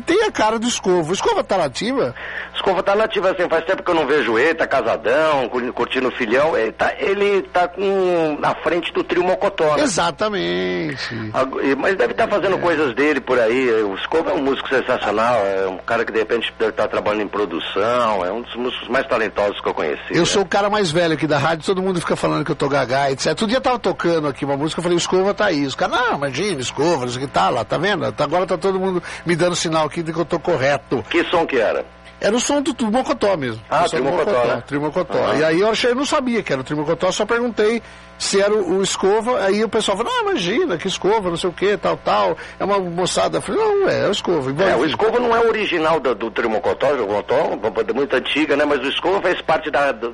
tem a cara do Escova. O Escova tá nativa? Escova tá nativa, assim, faz tempo que eu não vejo ele, tá casadão, curtindo o filhão, ele tá na frente do trio Mocotó, né? Exatamente. Mas deve estar fazendo coisas dele por aí. O Escova é um músico sensacional, é um cara que de repente deve estar trabalhando em produção, é um dos músicos mais talentosos que eu conheci. Eu sou o cara mais velho aqui da rádio, todo mundo fica falando que eu tô gaga, etc. Outro dia eu tava tocando aqui uma música, eu falei, o Escova tá aí. Os caras, não, imagina, Escova, não sei o que, tá lá, tá vendo? Agora tá todo mundo me dando sinal aqui de que eu tô correto. Que som que era? Era o som do Mocotó mesmo. Ah, Trio Mocotó, né? Trio Mocotó. E aí eu não sabia que era o Trio Mocotó, só perguntei se era o Escova, aí o pessoal falou, imagina, que Escova, não sei o que, tal, é uma moçada. Eu falei, não, é o Escova. O Escova não é o original do Trio Mocotó, uma banda muito antiga, né, mas o Escova faz parte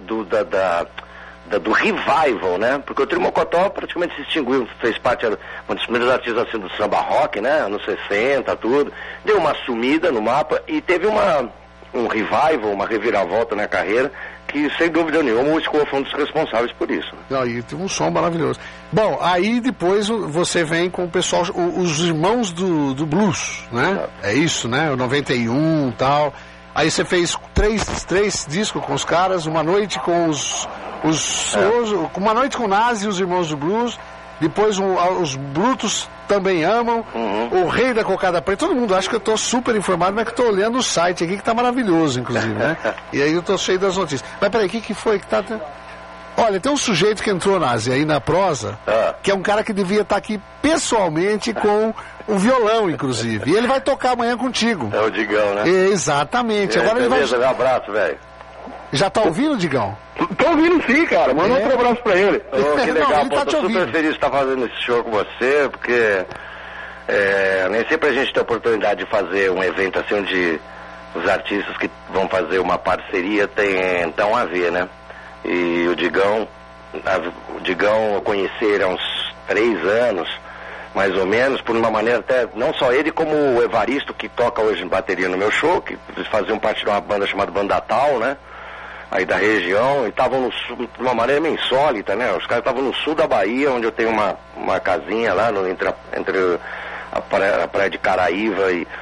do revival, né, porque o Trio Mocotó praticamente se extinguiu, fez parte, era um dos primeiros artistas assim, do samba rock, né, anos 60, tudo, deu uma sumida no mapa e teve um revival, uma reviravolta na carreira, que sem dúvida nenhuma o Escova foi um dos responsáveis por isso. Não, e tem um som maravilhoso. Bom, aí depois você vem com o pessoal, os irmãos do blues, né? É isso, né? O 91 e tal. Aí você fez três discos com os caras, uma noite com uma noite com o Nazi e os irmãos do blues. Depois os Brutos também amam. O Rei da Cocada Preta. Todo mundo acha que eu tô super informado, mas que eu tô olhando o site aqui, que tá maravilhoso, inclusive, né? E aí eu tô cheio das notícias. Mas peraí, o que foi que tá... Olha, tem um sujeito que entrou, Nazi, aí na prosa, que é um cara que devia estar aqui pessoalmente com o violão, inclusive. E ele vai tocar amanhã contigo. É o Digão, né? Exatamente. Agora beleza, ele vai... Um abraço, velho. Já tá ouvindo, Digão? Tô ouvindo sim, cara. Manda um abraço pra ele. Que legal, não, ele tá tô super feliz de estar fazendo esse show com você, porque nem sempre a gente tem a oportunidade de fazer um evento assim, onde os artistas que vão fazer uma parceria tão a ver, né? E o Digão eu conheci ele há uns 3 anos, mais ou menos, por uma maneira até, não só ele, como o Evaristo, que toca hoje em bateria no meu show, que eles faziam parte de uma banda chamada Banda Tal, né? Aí da região, e estavam de uma maneira meio insólita, né? Os caras estavam no sul da Bahia, onde eu tenho uma casinha lá, entre a praia de Caraíva e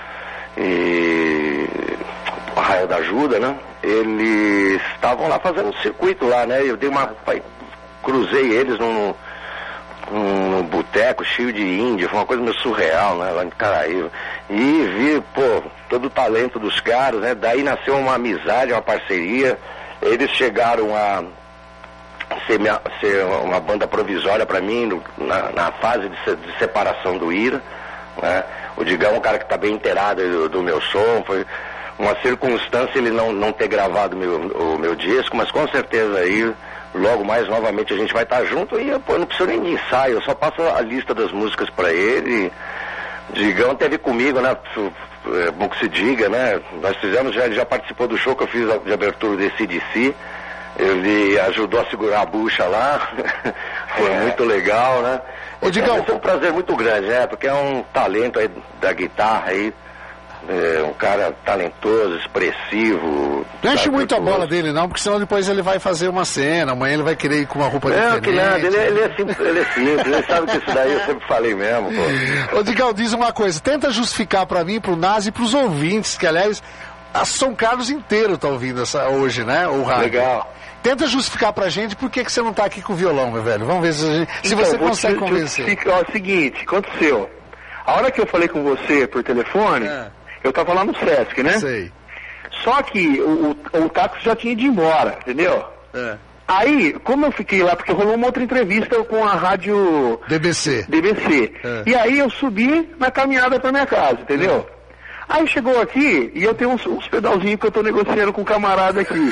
o Arraial da Ajuda, né? Eles estavam lá fazendo um circuito lá, né? Eu cruzei eles num boteco cheio de índio, foi uma coisa meio surreal, né? Lá em Caraíva. E vi, todo o talento dos caras, né? Daí nasceu uma amizade, uma parceria. Eles chegaram a ser uma banda provisória para mim na fase de separação do Ira, né? O Digão é um cara que está bem inteirado do meu som, foi uma circunstância ele não ter gravado o meu disco, mas com certeza aí logo mais novamente a gente vai estar junto e eu não preciso nem de ensaio, eu só passo a lista das músicas para ele. Digão teve comigo, né? É bom que se diga, né? Nós fizemos, ele já participou do show que eu fiz de abertura do AC/DC. Ele ajudou a segurar a bucha lá. Foi muito legal, né? Ô, Digão, foi um prazer muito grande, né? Porque é um talento aí da guitarra aí. Um cara talentoso, expressivo. Não enche muito a bola dele não, porque senão depois ele vai fazer uma cena, amanhã ele vai querer ir com uma roupa diferente. Que nada, ele é simples, ele sabe que isso daí eu sempre falei mesmo, pô. Ô Digão, diz uma coisa, tenta justificar pra mim, pro Nazi e pros ouvintes, que aliás, a São Carlos inteiro tá ouvindo hoje, né, o rádio. Legal. Tenta justificar pra gente por que você não tá aqui com o violão, meu velho. Vamos ver se você consegue convencer. Ó, o seguinte, aconteceu. A hora que eu falei com você por telefone, eu tava lá no Sesc, né? Sei. Só que o táxi já tinha ido embora, entendeu? Aí, como eu fiquei lá, porque rolou uma outra entrevista com a rádio... DBC. E aí eu subi na caminhada pra minha casa, entendeu? Aí chegou aqui e eu tenho uns pedalzinhos que eu tô negociando com um camarada aqui.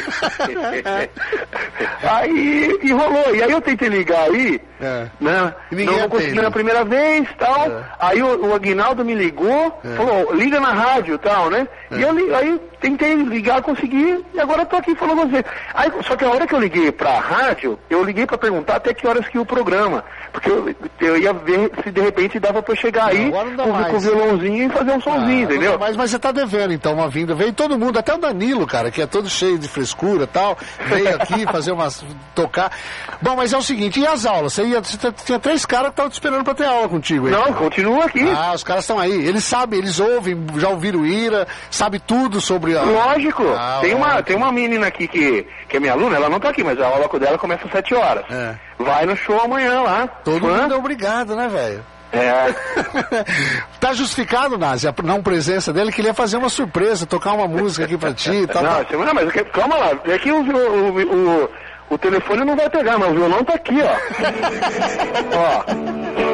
Aí, e rolou. E aí eu tentei ligar aí, né? Não consegui na primeira vez, tal. Aí o Aguinaldo me ligou, falou, liga na rádio e tal, né? E aí tentei ligar, consegui, e agora eu tô aqui falando com você. Aí, só que a hora que eu liguei pra rádio, eu liguei pra perguntar até que horas que ia o programa. Porque eu ia ver se de repente dava pra eu chegar aí com o violãozinho e fazer um somzinho, entendeu? Mas você tá devendo então uma vinda. Veio todo mundo, até o Danilo, cara, que é todo cheio de frescura e tal, veio aqui fazer tocar. Bom, mas é o seguinte, e as aulas? Você tinha 3 caras que estavam te esperando pra ter aula contigo aí. Não, continua aqui. Ah, os caras estão aí. Eles sabem, eles ouvem, já ouviram o Ira, sabe tudo sobre a... Lógico. Tem uma menina aqui que é minha aluna, ela não tá aqui, mas a aula dela começa às 7 horas. Vai no show amanhã lá. Todo mundo é obrigado, né, velho? Tá justificado, Nazi, a não presença dele, que ele ia fazer uma surpresa, tocar uma música aqui pra ti e tal. Não, mas calma lá, é que o telefone não vai pegar, mas o violão tá aqui, ó.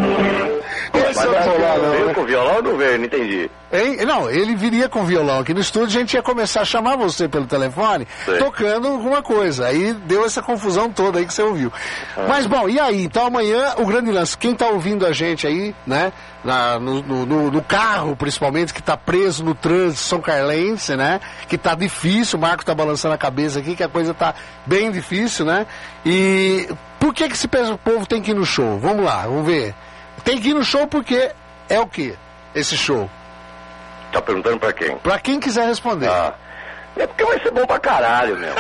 Veio com violão ou não veio? Não entendi. Hein? Não, ele viria com violão aqui no estúdio, a gente ia começar a chamar você pelo telefone, tocando alguma coisa. Aí deu essa confusão toda aí que você ouviu. Mas bom, e aí? Então amanhã o grande lance, quem tá ouvindo a gente aí, né? No carro, principalmente, que tá preso no trânsito São Carlense, né? Que tá difícil, o Marco tá balançando a cabeça aqui, que a coisa tá bem difícil, né? E por que esse povo tem que ir no show? Vamos lá, vamos ver. Tem que ir no show porque é o quê? Esse show? Tá perguntando pra quem? Pra quem quiser responder. É porque vai ser bom pra caralho, meu.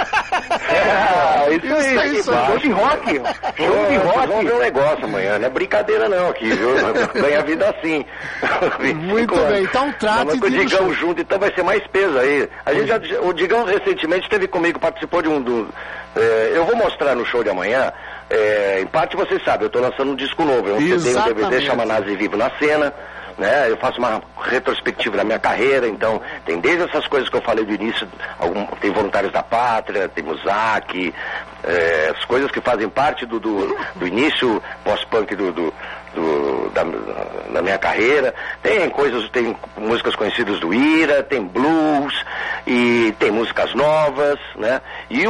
Isso aí. Show de rock. Show de rock. Vamos ver um negócio amanhã, não é brincadeira não aqui, viu? Ganha vida assim. Muito bem, então trate de... o Digão junto, então vai ser mais peso aí. O Digão recentemente esteve comigo, participou de eu vou mostrar no show de amanhã, em parte vocês sabem, eu tô lançando um disco novo, um CD, um DVD, chama Nazi Vivo na Cena. Né? Eu faço uma retrospectiva da minha carreira, então tem desde essas coisas que eu falei do início, tem Voluntários da Pátria, tem Muzak, as coisas que fazem parte do início pós-punk da minha carreira. Tem músicas conhecidas do Ira, tem blues e tem músicas novas, né? E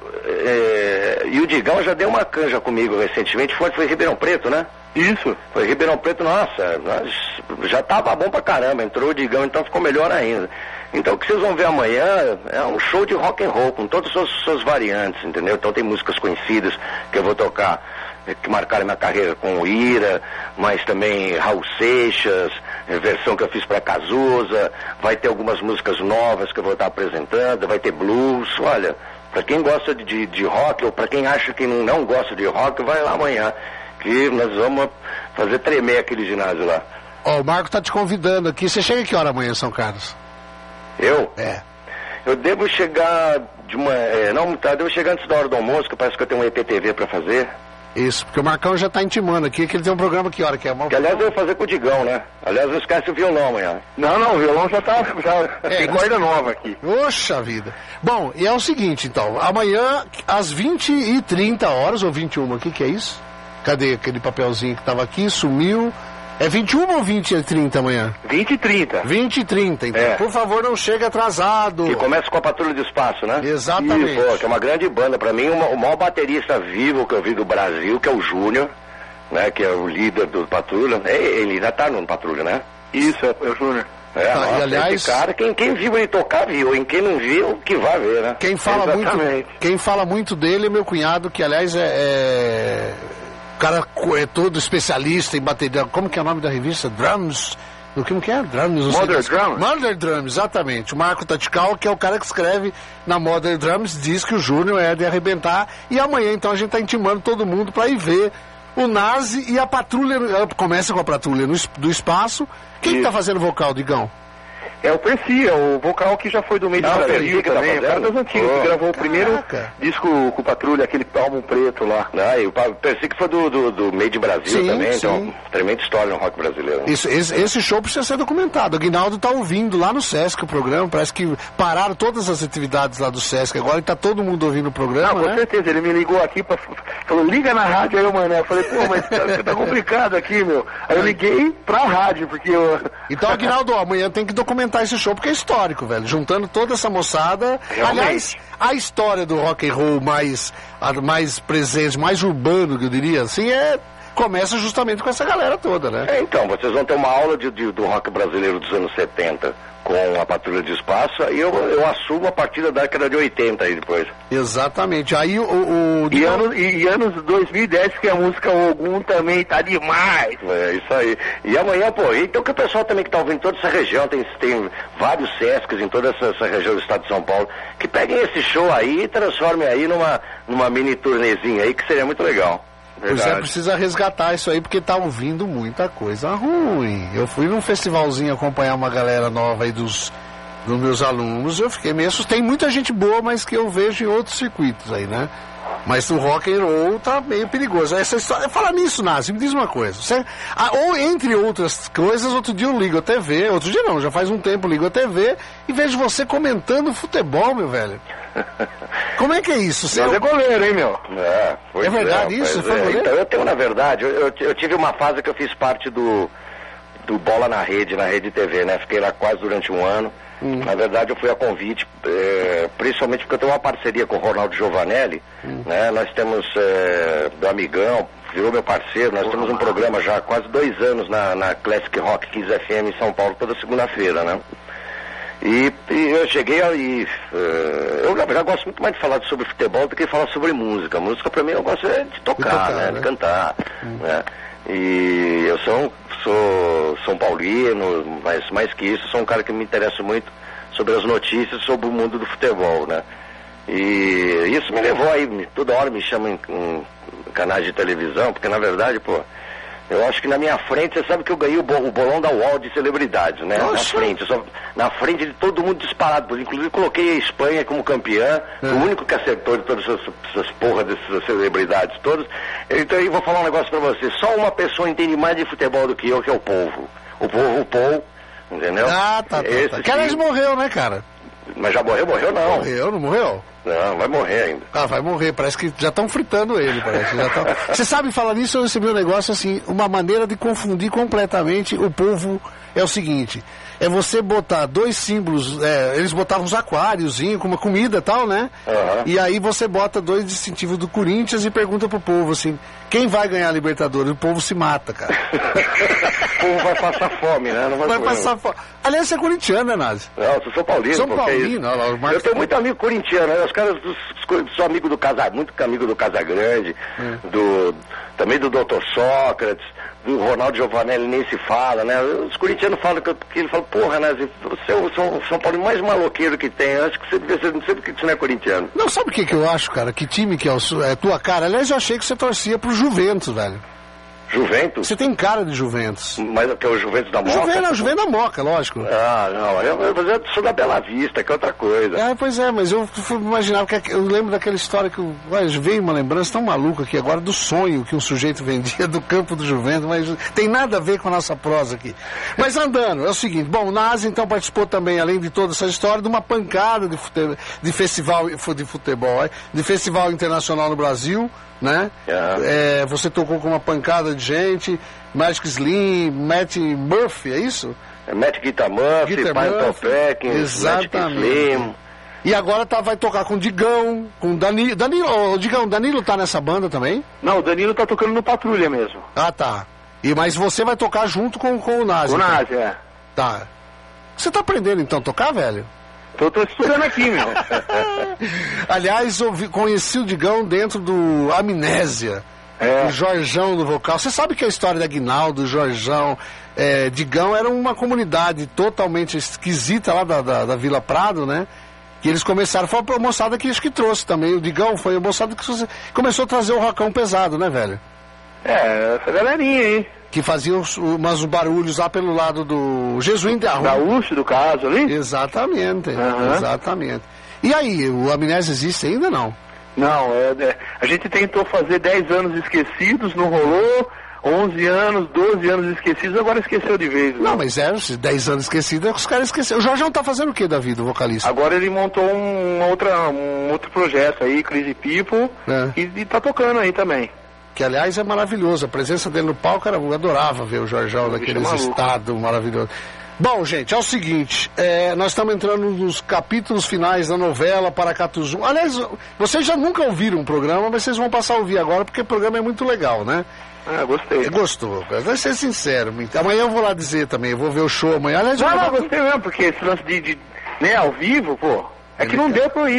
o Digão já deu uma canja comigo recentemente, foi Ribeirão Preto, né? Isso. Foi Ribeirão Preto, nossa, já tava bom pra caramba, entrou o Digão, então ficou melhor ainda. Então o que vocês vão ver amanhã é um show de rock and roll, com todas as suas variantes, entendeu? Então tem músicas conhecidas que eu vou tocar, que marcaram minha carreira com o Ira, mas também Raul Seixas, versão que eu fiz pra Cazuza, vai ter algumas músicas novas que eu vou estar apresentando, vai ter blues, olha, pra quem gosta de rock, ou pra quem acha que não gosta de rock, vai lá amanhã. Que nós vamos fazer tremer aquele ginásio lá. O Marco tá te convidando aqui. Você chega que hora amanhã em São Carlos? Eu? Eu devo chegar devo chegar antes da hora do almoço, que parece que eu tenho um EPTV pra fazer. Isso, porque o Marcão já tá intimando aqui, que ele tem um programa que hora que é? Que aliás eu vou fazer com o Digão, né? Aliás, não esquece o violão amanhã. Não, o violão já tem corda nova aqui. Poxa vida. Bom, e é o seguinte, então, amanhã às 20h30 ou 21, o que é isso? Cadê aquele papelzinho que estava aqui? Sumiu. É 21 ou 20h30 amanhã? 20h30. 20h30, então. Por favor, não chegue atrasado. E começa com a Patrulha do Espaço, né? Exatamente. Isso, que é uma grande banda. Pra mim, o maior baterista vivo que eu vi do Brasil, que é o Júnior, né? Que é o líder do Patrulha. Ele ainda tá no Patrulha, né? Isso, é o Júnior. E aliás, esse cara, quem viu ele tocar, viu. Quem não viu, que vai ver, né? Quem fala muito dele é meu cunhado, que aliás o cara é todo especialista em bateria. Como que é o nome da revista? Drums. O que é? Drums. Modern Drums. Modern Drums, exatamente. O Marco Tatical, que é o cara que escreve na Modern Drums, diz que o Júnior é de arrebentar. E amanhã, então, a gente tá intimando todo mundo para ir ver o Nazi e a Patrulha. Começa com a Patrulha do Espaço. Quem que tá fazendo vocal, Digão? É o Percy, é o vocal que já foi do meio do Brasil também, o cara das antigas, que gravou o primeiro disco com o Patrulha, aquele álbum preto lá. E o Percy que foi do meio de Brasil também, então tremenda história no rock brasileiro. Esse show precisa ser documentado. O Guinaldo tá ouvindo lá no Sesc o programa, parece que pararam todas as atividades lá do Sesc agora e tá todo mundo ouvindo o programa, com certeza, ele me ligou aqui, falou, liga na rádio aí, mano. Eu falei, mas tá complicado aqui, meu. Aí eu liguei pra rádio, porque eu... Então, Guinaldo, amanhã tem que documentar esse show, porque é histórico, velho. Juntando toda essa moçada. Realmente. Aliás, a história do rock and roll mais presente, mais urbano, que eu diria assim, começa justamente com essa galera toda, né? Então, vocês vão ter uma aula do rock brasileiro dos anos 70 com a Patrulha do Espaço, e eu assumo a partir da década de 80 aí depois. Exatamente. Aí E anos 2010, que a música Ogum também tá demais. É isso aí. E amanhã, então que o pessoal também que tá ouvindo toda essa região, tem vários Sescs em toda essa região do estado de São Paulo, que peguem esse show aí e transformem aí numa mini turnezinha aí, que seria muito legal. Pois é, precisa resgatar isso aí, porque tá ouvindo muita coisa ruim. Eu fui num festivalzinho acompanhar uma galera nova aí dos meus alunos, eu fiquei meio assustado. Tem muita gente boa, mas que eu vejo em outros circuitos aí, né? Mas o rock and roll tá meio perigoso. Essa história, fala nisso, Nazi, me diz uma coisa. Ou entre outras coisas, outro dia eu ligo a TV, outro dia não, já faz um tempo eu ligo a TV e vejo você comentando futebol, meu velho. Como é que é isso? Você é goleiro, hein, meu? É verdade isso? Você foi goleiro? Então, eu tenho, na verdade, eu tive uma fase que eu fiz parte do Bola na Rede TV, né? Fiquei lá quase durante um ano. Na verdade, eu fui a convite, principalmente porque eu tenho uma parceria com o Ronaldo Giovanelli, né? Nós temos, do Amigão, virou meu parceiro, nós temos um programa já há quase 2 anos na Classic Rock 15 FM em São Paulo, toda segunda-feira, né? E eu cheguei aí, eu na verdade gosto muito mais de falar sobre futebol do que falar sobre música. Música pra mim eu gosto de tocar, né? De cantar, né? E eu sou São Paulino, mas mais que isso, sou um cara que me interessa muito sobre as notícias, sobre o mundo do futebol, né? E isso me levou aí, toda hora me chamam em canais de televisão, porque na verdade, pô, eu acho que na minha frente, você sabe que eu ganhei o bolão da UOL de celebridades, né? Nossa. Na frente de todo mundo disparado, inclusive coloquei a Espanha como campeã, o único que acertou de todas essas porras dessas celebridades todas. Então eu vou falar um negócio pra você, só uma pessoa entende mais de futebol do que eu, que é o povo. O Paul, entendeu? Tá. Que aliás morreu, né, cara? Mas já morreu não. Morreu, não morreu? Não, vai morrer ainda. Ah, vai morrer, parece que já estão fritando ele, parece. Você sabe, falar nisso, eu recebi um negócio assim, uma maneira de confundir completamente o povo é o seguinte, é você botar 2 símbolos, eles botavam uns aquáriozinhos com uma comida e tal, né? E aí você bota 2 distintivos do Corinthians e pergunta pro povo assim, quem vai ganhar a Libertadores? O povo se mata, cara. O povo vai passar fome, né? Não vai passar fome. Aliás, você é corintiano, né, Nazi? Não, eu sou São Paulino. São Paulino, eu tenho muito amigo corintiano, né? Os caras, sou amigo do muito amigo do Casagrande, também do Dr. Sócrates, do Ronaldo Giovanelli, nem se fala, né? Os corintianos falam que ele fala, porra, Nazi, você é o São Paulo mais maloqueiro que tem, eu acho que você devia ser, não sei porque você não é corintiano. Não, sabe o que eu acho, cara? Que time que é tua cara? Aliás, eu achei que você torcia pro Juventus, velho. Juventus? Você tem cara de Juventus. Mas que é o Juventus da Moca? Juventus da Moca, lógico. Ah, não, eu sou da Bela Vista, que é outra coisa. Pois é, mas eu fui imaginar, porque eu lembro daquela história que veio uma lembrança tão maluca aqui agora do sonho que um sujeito vendia do campo do Juventus, mas tem nada a ver com a nossa prosa aqui. Mas andando, é o seguinte, bom, o Nazi então participou também, além de toda essa história, de uma pancada de festival de futebol, de festival internacional no Brasil, né? Você tocou com uma pancada de gente, Magic Slim, Matt Murphy, é isso? Matt Guitar Murphy, Painter Peckin, exatamente. E agora vai tocar com o Digão, com Danilo. Digão, Danilo tá nessa banda também? Não, o Danilo tá tocando no Patrulha mesmo. Ah, tá. Mas você vai tocar junto com o Nazi? Com o Nazi, é. Tá. Você tá aprendendo então a tocar, velho? Tô estudando aqui, meu. Aliás, conheci o Digão dentro do Amnésia. O Jorjão do vocal. Você sabe que a história da Aguinaldo, Jorjão, Digão era uma comunidade totalmente esquisita lá da Vila Prado, né? Que eles começaram, foi a moçada que acho que trouxe também. O Digão foi a moçada que começou a trazer o rockão pesado, né, velho? Essa galerinha aí. Que faziam uns barulhos lá pelo lado do Jesuíno de Arruda. Gaúcho, do caso, ali? Exatamente, exatamente. E aí, o Amnésia existe ainda, não? Não, a gente tentou fazer 10 anos esquecidos, não rolou, 11 anos, 12 anos esquecidos, agora esqueceu de vez. Não, mas 10 anos esquecidos, os caras esqueceram. O Jorjão tá fazendo o que da vida, o vocalista? Agora ele montou um outro projeto aí, Crazy People, e tá tocando aí também. Que, aliás, é maravilhoso. A presença dele no palco, eu adorava ver o Jorjão naqueles estados maravilhosos. Bom, gente, é o seguinte, nós estamos entrando nos capítulos finais da novela Paracatu Zoom. Aliás, vocês já nunca ouviram um programa, mas vocês vão passar a ouvir agora, porque o programa é muito legal, né? Gostei. Gostou, vai ser sincero. Amanhã eu vou lá dizer também, eu vou ver o show amanhã. Aliás, gostei mesmo, porque esse lance de ao vivo, pô, que não deu pra eu ir, mas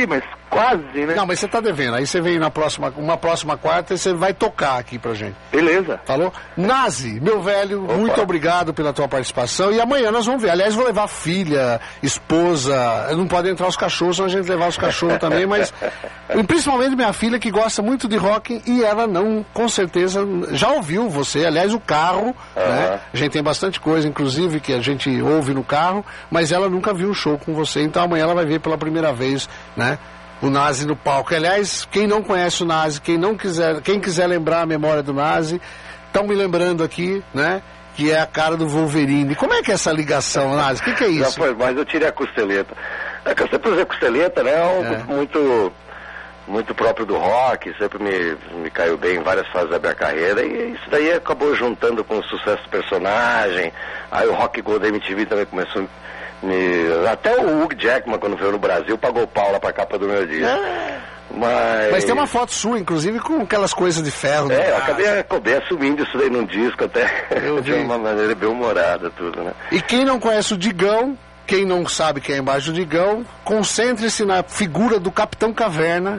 Quase, né? Não, mas você tá devendo. Aí você vem uma próxima quarta e você vai tocar aqui pra gente. Beleza. Falou? Nazi, meu velho, muito obrigado pela tua participação. E amanhã nós vamos ver. Aliás, vou levar filha, esposa. Não podem entrar os cachorros, senão a gente levar os cachorros também, mas principalmente minha filha que gosta muito de rock e ela não, com certeza, já ouviu você. Aliás, o carro, né? A gente tem bastante coisa, inclusive, que a gente ouve no carro, mas ela nunca viu o show com você. Então amanhã ela vai ver pela primeira vez, né? O Nazi no palco. Aliás, quem não conhece o Nazi, quem quiser lembrar a memória do Nazi, estão me lembrando aqui, né? Que é a cara do Wolverine. Como é que é essa ligação, Nazi? O que é isso? Já foi, mas eu tirei a costeleta. Por exemplo, costeleta, né? É algo muito próprio do rock, sempre me caiu bem em várias fases da minha carreira, e isso daí acabou juntando com o sucesso do personagem. Aí o Rock Go da MTV também começou até o Hugh Jackman, quando veio no Brasil, pagou pau lá pra capa do meu disco. Mas tem uma foto sua, inclusive, com aquelas coisas de ferro. Eu acabei assumindo isso daí num disco até de uma maneira bem humorada, tudo, né? E quem não conhece o Digão, quem não sabe quem é embaixo do Digão, concentre-se na figura do Capitão Caverna.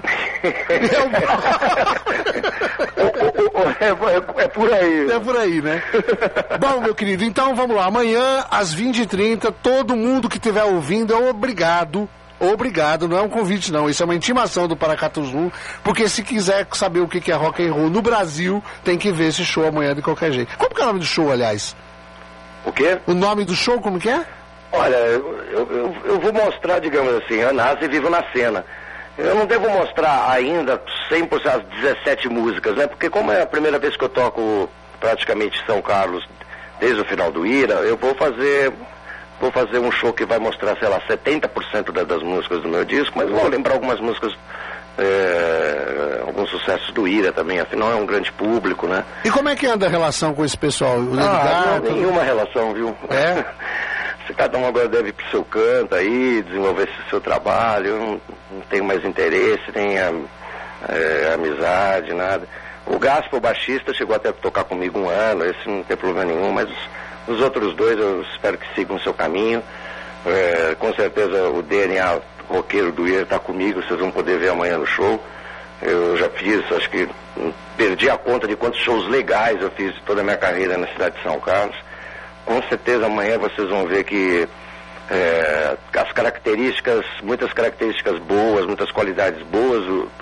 É por aí. É por aí, né? Bom, meu querido, então vamos lá. Amanhã, às 20h30, todo mundo que estiver ouvindo é obrigado, não é um convite não, isso é uma intimação do Paracatu Zoom, porque se quiser saber o que é rock and roll no Brasil, tem que ver esse show amanhã de qualquer jeito. Como que é o nome do show, aliás? O quê? O nome do show, como que é? Olha, eu vou mostrar, digamos assim, a Nazi Vivo na Cena. Eu não devo mostrar ainda 100% as 17 músicas, né? Porque como é a primeira vez que eu toco praticamente São Carlos desde o final do Ira, eu vou fazer um show que vai mostrar, sei lá, 70% das músicas do meu disco, mas vou lembrar algumas músicas, alguns sucessos do Ira também, afinal é um grande público, né? E como é que anda a relação com esse pessoal? Não, nenhuma relação, viu? É? Cada um agora deve ir pro seu canto aí, desenvolver seu trabalho, eu não tenho mais interesse, nem amizade, nada. O Gaspo, o baixista, chegou até a tocar comigo 1 ano, esse não tem problema nenhum, mas os outros dois eu espero que sigam o seu caminho. Com certeza o DNA roqueiro do Ira está comigo, vocês vão poder ver amanhã no show. Eu já fiz, acho que perdi a conta de quantos shows legais eu fiz toda a minha carreira na cidade de São Carlos. Com certeza amanhã vocês vão ver que as características, muitas características boas, muitas qualidades boas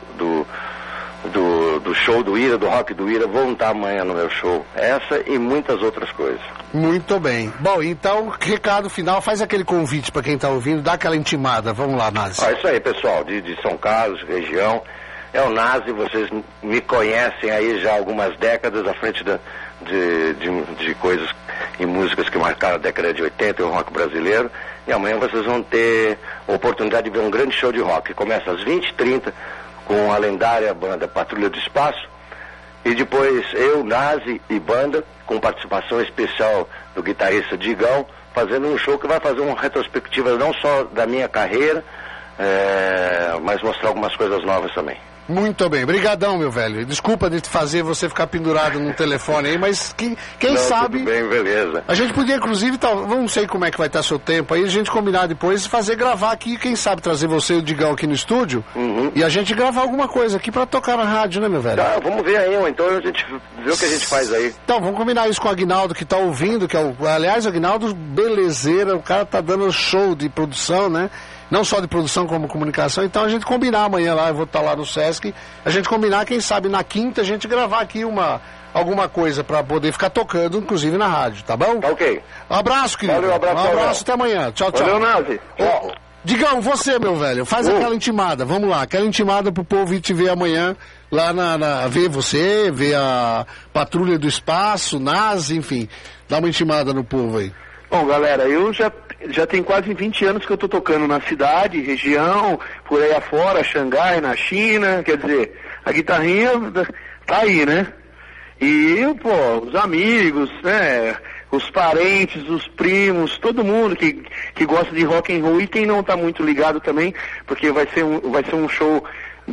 do show do Ira, do rock do Ira, vão estar amanhã no meu show. Essa e muitas outras coisas. Muito bem. Bom, então, recado final, faz aquele convite para quem está ouvindo, dá aquela intimada. Vamos lá, Nazi. Isso aí, pessoal, de São Carlos, região. É o Nazi, vocês me conhecem aí já há algumas décadas à frente de coisas e músicas que marcaram a década de 80 e o rock brasileiro. E amanhã vocês vão ter a oportunidade de ver um grande show de rock. Começa às 20h30 com a lendária banda Patrulha do Espaço. E depois eu, Nazi e banda, com participação especial do guitarrista Digão, fazendo um show que vai fazer uma retrospectiva não só da minha carreira, mas mostrar algumas coisas novas também. Muito bem, brigadão, meu velho. Desculpa de fazer você ficar pendurado no telefone aí, mas quem sabe... Tudo bem, beleza. A gente podia, inclusive, não sei como é que vai estar seu tempo aí, a gente combinar depois, gravar aqui, quem sabe trazer você e o Digão aqui no estúdio, e a gente gravar alguma coisa aqui pra tocar na rádio, né, meu velho? Tá, vamos ver aí, então a gente vê o que a gente faz aí. Então, vamos combinar isso com o Aguinaldo, que tá ouvindo, aliás, o Aguinaldo, belezeira, o cara tá dando show de produção, né? Não só de produção como comunicação, então a gente combinar amanhã lá, eu vou estar lá no Sesc, a gente combinar, quem sabe na quinta a gente gravar aqui alguma coisa para poder ficar tocando, inclusive na rádio, tá bom? Tá ok. Um abraço, querido. Valeu, um abraço, até amanhã. Tchau, tchau. Valeu, Nazi. Tchau. Digão, você, meu velho, faz aquela intimada, vamos lá, aquela intimada pro povo ir te ver amanhã, lá ver você, ver a Patrulha do Espaço, Nazi, enfim, dá uma intimada no povo aí. Bom, galera, eu já tem quase 20 anos que eu tô tocando na cidade, região, por aí afora, Xangai, na China, quer dizer, a guitarrinha tá aí, né? E, os amigos, né? Os parentes, os primos, todo mundo que gosta de rock and roll e quem não tá muito ligado também, porque vai ser um show,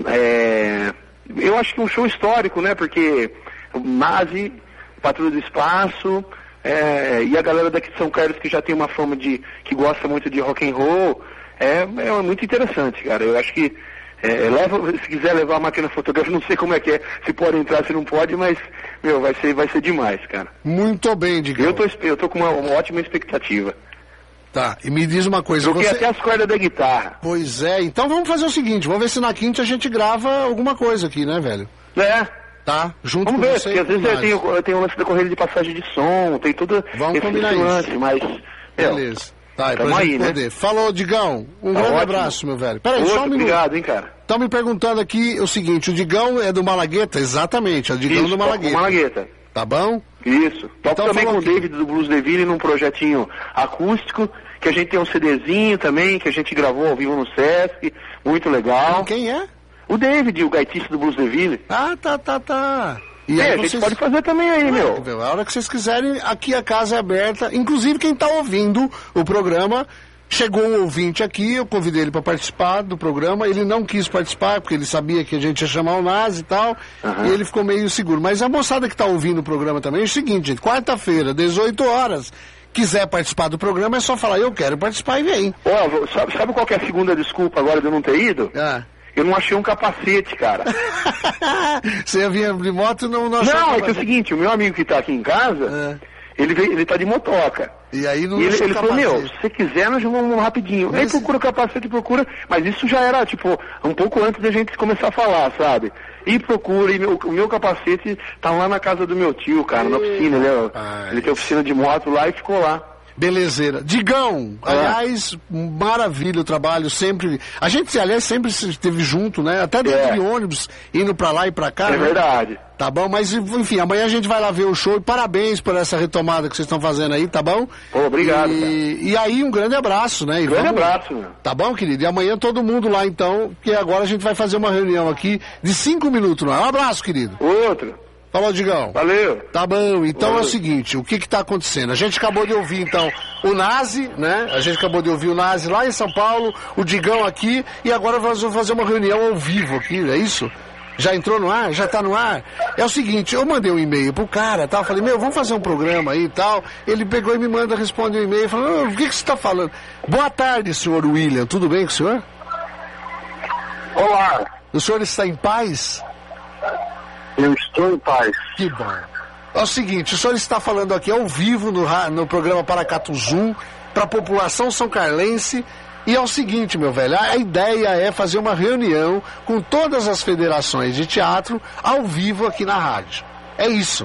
eu acho que um show histórico, né? Porque o Nazi, Patrulha do Espaço, e a galera daqui de São Carlos que já tem uma fama que gosta muito de rock and roll, é muito interessante, cara. Eu acho que Se quiser levar a máquina fotográfica, não sei como é que é, se pode entrar, se não pode, mas, vai ser demais, cara. Muito bem, Digão. Eu tô com uma ótima expectativa. Tá, e me diz uma coisa... Toquei até as cordas da guitarra. Pois é, então vamos fazer o seguinte, vamos ver se na quinta a gente grava alguma coisa aqui, né, velho? Tá, junto vamos com ver, você. Porque às vezes eu tenho o lance da corrida de passagem de som, tem tudo... Vamos combinar isso. Lance, mas... Beleza. Tá, tamo aí, poder. Né? Falou, Digão. Um grande abraço, meu velho. Peraí, só um minuto. Obrigado, hein, cara. Estão me perguntando aqui o seguinte, o Digão é do Malagueta? Exatamente, é o Digão do Malagueta. Malagueta. Tá bom? Isso. Toco Então, também com o David do Blues Deville num projetinho acústico, que a gente tem um CDzinho também, que a gente gravou ao vivo no Sesc, muito legal. Quem é? O David, o gaitista do Blues Deville. Ah, tá. E aí a gente pode fazer também aí, meu. A hora que vocês quiserem, aqui a casa é aberta. Inclusive, quem tá ouvindo o programa, chegou um ouvinte aqui, eu convidei ele para participar do programa, ele não quis participar, porque ele sabia que a gente ia chamar o Nazi e tal, e ele ficou meio inseguro. Mas a moçada que tá ouvindo o programa também é o seguinte, gente, quarta-feira, 18 horas, quiser participar do programa, é só falar, eu quero participar e vem. Sabe qual que é a segunda desculpa agora de eu não ter ido? Eu não achei um capacete, cara. Você vinha de moto e não achou? Não, é que é o seguinte, o meu amigo que tá aqui em casa, ele tá de motoca. E aí não ele falou, se você quiser, nós vamos rapidinho. Aí procura o capacete, mas isso já era, tipo, um pouco antes da gente começar a falar, sabe? E procura, o meu capacete tá lá na casa do meu tio, cara, na oficina, ele tem oficina de moto lá e ficou lá. Belezeira. Digão, aliás, maravilha o trabalho, sempre. A gente, aliás, sempre esteve junto, né? Até dentro de ônibus, indo pra lá e pra cá. É verdade. Tá bom? Mas, enfim, amanhã a gente vai lá ver o show e parabéns por essa retomada que vocês estão fazendo aí, tá bom? Obrigado. E aí, um grande abraço, né? Grande abraço, meu. Tá bom, querido? E amanhã todo mundo lá, então, porque agora a gente vai fazer uma reunião aqui de 5 minutos, não é? Um abraço, querido. Outro. Falou, Digão. Valeu. Tá bom, então é o seguinte, o que tá acontecendo? A gente acabou de ouvir, então, o Nazi, né? A gente acabou de ouvir o Nazi lá em São Paulo, o Digão aqui, e agora nós vamos fazer uma reunião ao vivo aqui, é isso? Já entrou no ar? Já tá no ar? É o seguinte, eu mandei um e-mail pro cara, tal, falei, vamos fazer um programa aí e tal. Ele pegou e me responde um e-mail, falou, o que você tá falando? Boa tarde, senhor William, tudo bem com o senhor? Olá. O senhor está em paz? Eu estou em paz. Que bom. É o seguinte, o senhor está falando aqui ao vivo no programa Paracatu Zoom para a população são carlense. E é o seguinte, meu velho, a ideia é fazer uma reunião com todas as federações de teatro ao vivo aqui na rádio. É isso.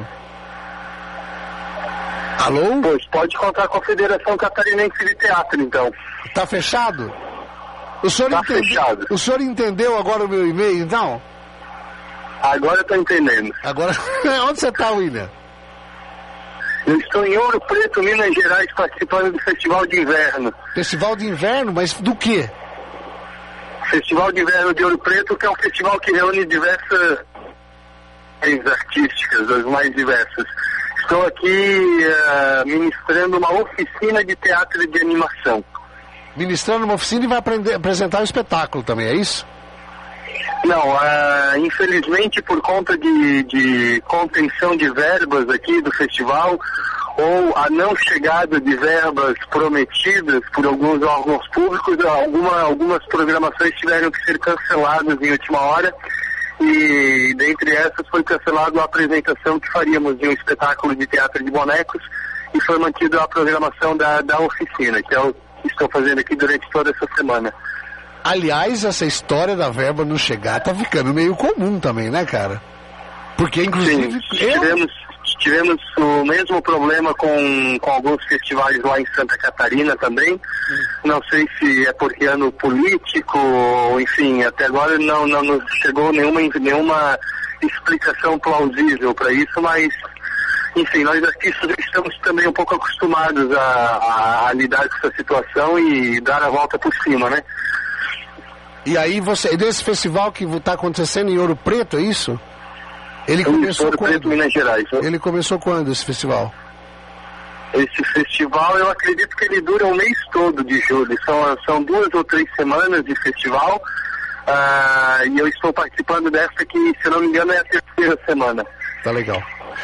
Alô? Pois pode contar com a Federação Catarinense de Teatro, então. Tá fechado? O senhor fechado. O senhor entendeu agora o meu e-mail, então? Agora eu tô entendendo. Agora, onde você tá, William? Eu estou em Ouro Preto, Minas Gerais, participando do Festival de Inverno. Festival de Inverno? Mas do quê? Festival de Inverno de Ouro Preto, que é um festival que reúne diversas artísticas, as mais diversas. Estou aqui ministrando uma oficina de teatro e de animação. Ministrando uma oficina e vai apresentar um espetáculo também, é isso? Não, infelizmente por conta de contenção de verbas aqui do festival, ou a não chegada de verbas prometidas por alguns órgãos públicos, algumas programações tiveram que ser canceladas em última hora, e dentre essas foi cancelada a apresentação que faríamos de um espetáculo de teatro de bonecos, e foi mantida a programação da oficina, que eu estou fazendo aqui durante toda essa semana. Aliás, essa história da verba não chegar tá ficando meio comum também, né, cara? Porque, inclusive... Sim, tivemos o mesmo problema com alguns festivais lá em Santa Catarina também. Não sei se é porque ano político, enfim, até agora não nos chegou nenhuma explicação plausível para isso, mas... Enfim, nós artistas estamos também um pouco acostumados a lidar com essa situação e dar a volta por cima, né? E aí desse festival que está acontecendo em Ouro Preto, é isso? Ele começou Ouro quando? Preto, Minas Gerais. Ele começou quando, esse festival? Esse festival, eu acredito que ele dura um mês todo de julho. São 2 ou 3 semanas de festival. E eu estou participando dessa que, se não me engano, é a 3ª semana. Tá legal.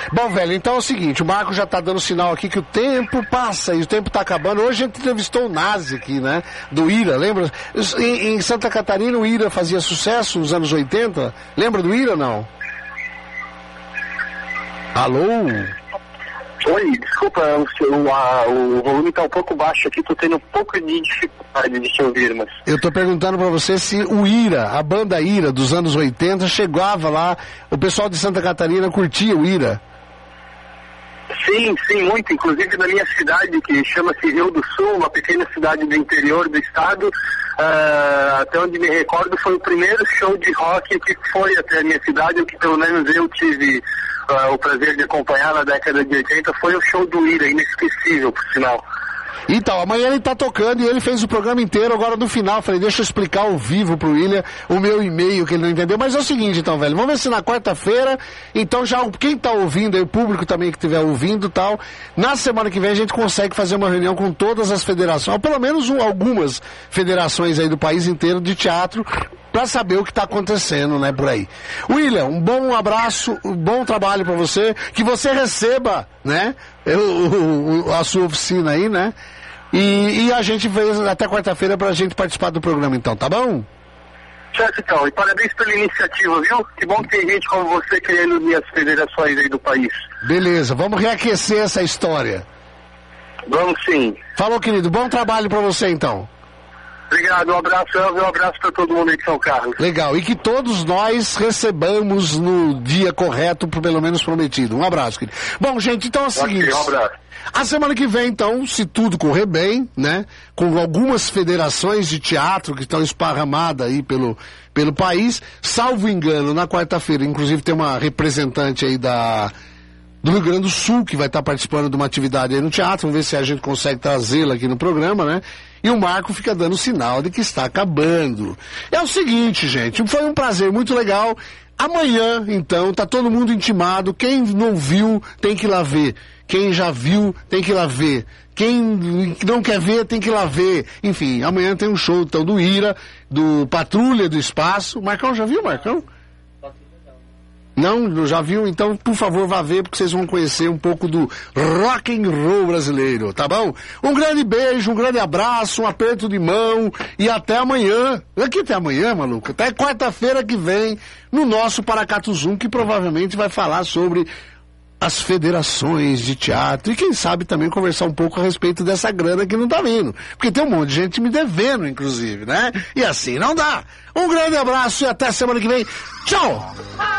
Bom, velho, então é o seguinte, o Marco já tá dando sinal aqui que o tempo passa e o tempo tá acabando. Hoje a gente entrevistou o Nazi aqui, né? Do Ira, lembra? Em Santa Catarina o Ira fazia sucesso nos anos 80. Lembra do Ira ou não? Alô? Oi, desculpa, o volume tá um pouco baixo aqui, tô tendo um pouco de dificuldade de te ouvir, mas... Eu tô perguntando pra você se o Ira, a banda Ira dos anos 80, chegava lá, o pessoal de Santa Catarina curtia o Ira. Sim, muito, inclusive na minha cidade, que chama-se Rio do Sul, uma pequena cidade do interior do estado, até onde me recordo foi o primeiro show de rock que foi até a minha cidade, o que pelo menos eu tive... o prazer de acompanhar na década de 80 foi o show do Ira, inesquecível, por sinal. Então, amanhã ele tá tocando e ele fez o programa inteiro, agora no final, falei, deixa eu explicar ao vivo pro William o meu e-mail que ele não entendeu, mas é o seguinte então, velho, vamos ver se na quarta-feira, então já quem tá ouvindo aí, o público também que estiver ouvindo e tal, na semana que vem a gente consegue fazer uma reunião com todas as federações, ou pelo menos algumas federações aí do país inteiro de teatro, para saber o que está acontecendo, né, por aí. William, um bom abraço, um bom trabalho para você, que você receba, né, a sua oficina aí, né, e a gente vê até quarta-feira para a gente participar do programa, então, tá bom? Certo, então, e parabéns pela iniciativa, viu? Que bom que tem gente como você querendo unir as federações aí do país. Beleza, vamos reaquecer essa história. Vamos sim. Falou, querido, bom trabalho para você, então. Obrigado, um abraço, Elvio, um abraço para todo mundo aí de São Carlos. Legal, e que todos nós recebamos no dia correto, pelo menos prometido. Um abraço, querido. Bom, gente, então é o seguinte... Um abraço. A semana que vem, então, se tudo correr bem, né, com algumas federações de teatro que estão esparramadas aí pelo país, salvo engano, na quarta-feira, inclusive tem uma representante aí do Rio Grande do Sul que vai estar participando de uma atividade aí no teatro, vamos ver se a gente consegue trazê-la aqui no programa, né? E o Marco fica dando sinal de que está acabando. É o seguinte, gente, foi um prazer muito legal. Amanhã, então, tá todo mundo intimado. Quem não viu, tem que ir lá ver. Quem já viu, tem que ir lá ver. Quem não quer ver, tem que ir lá ver. Enfim, amanhã tem um show, então, do Ira, do Patrulha do Espaço. Marcão, já viu, Marcão? Não, já viu? Então, por favor, vá ver, porque vocês vão conhecer um pouco do rock and roll brasileiro, tá bom? Um grande beijo, um grande abraço, um aperto de mão e até amanhã. Aqui até amanhã, maluco. Até quarta-feira que vem, no nosso Paracatu Zoom, que provavelmente vai falar sobre as federações de teatro e quem sabe também conversar um pouco a respeito dessa grana que não tá vindo. Porque tem um monte de gente me devendo, inclusive, né? E assim não dá. Um grande abraço e até semana que vem. Tchau!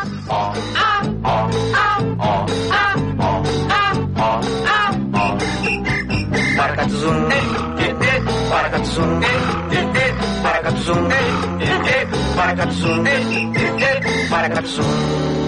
Paracatu Zoom, Paracatu Zoom, Paracatu Zoom, Paracatu Zoom, Paracatu Zoom.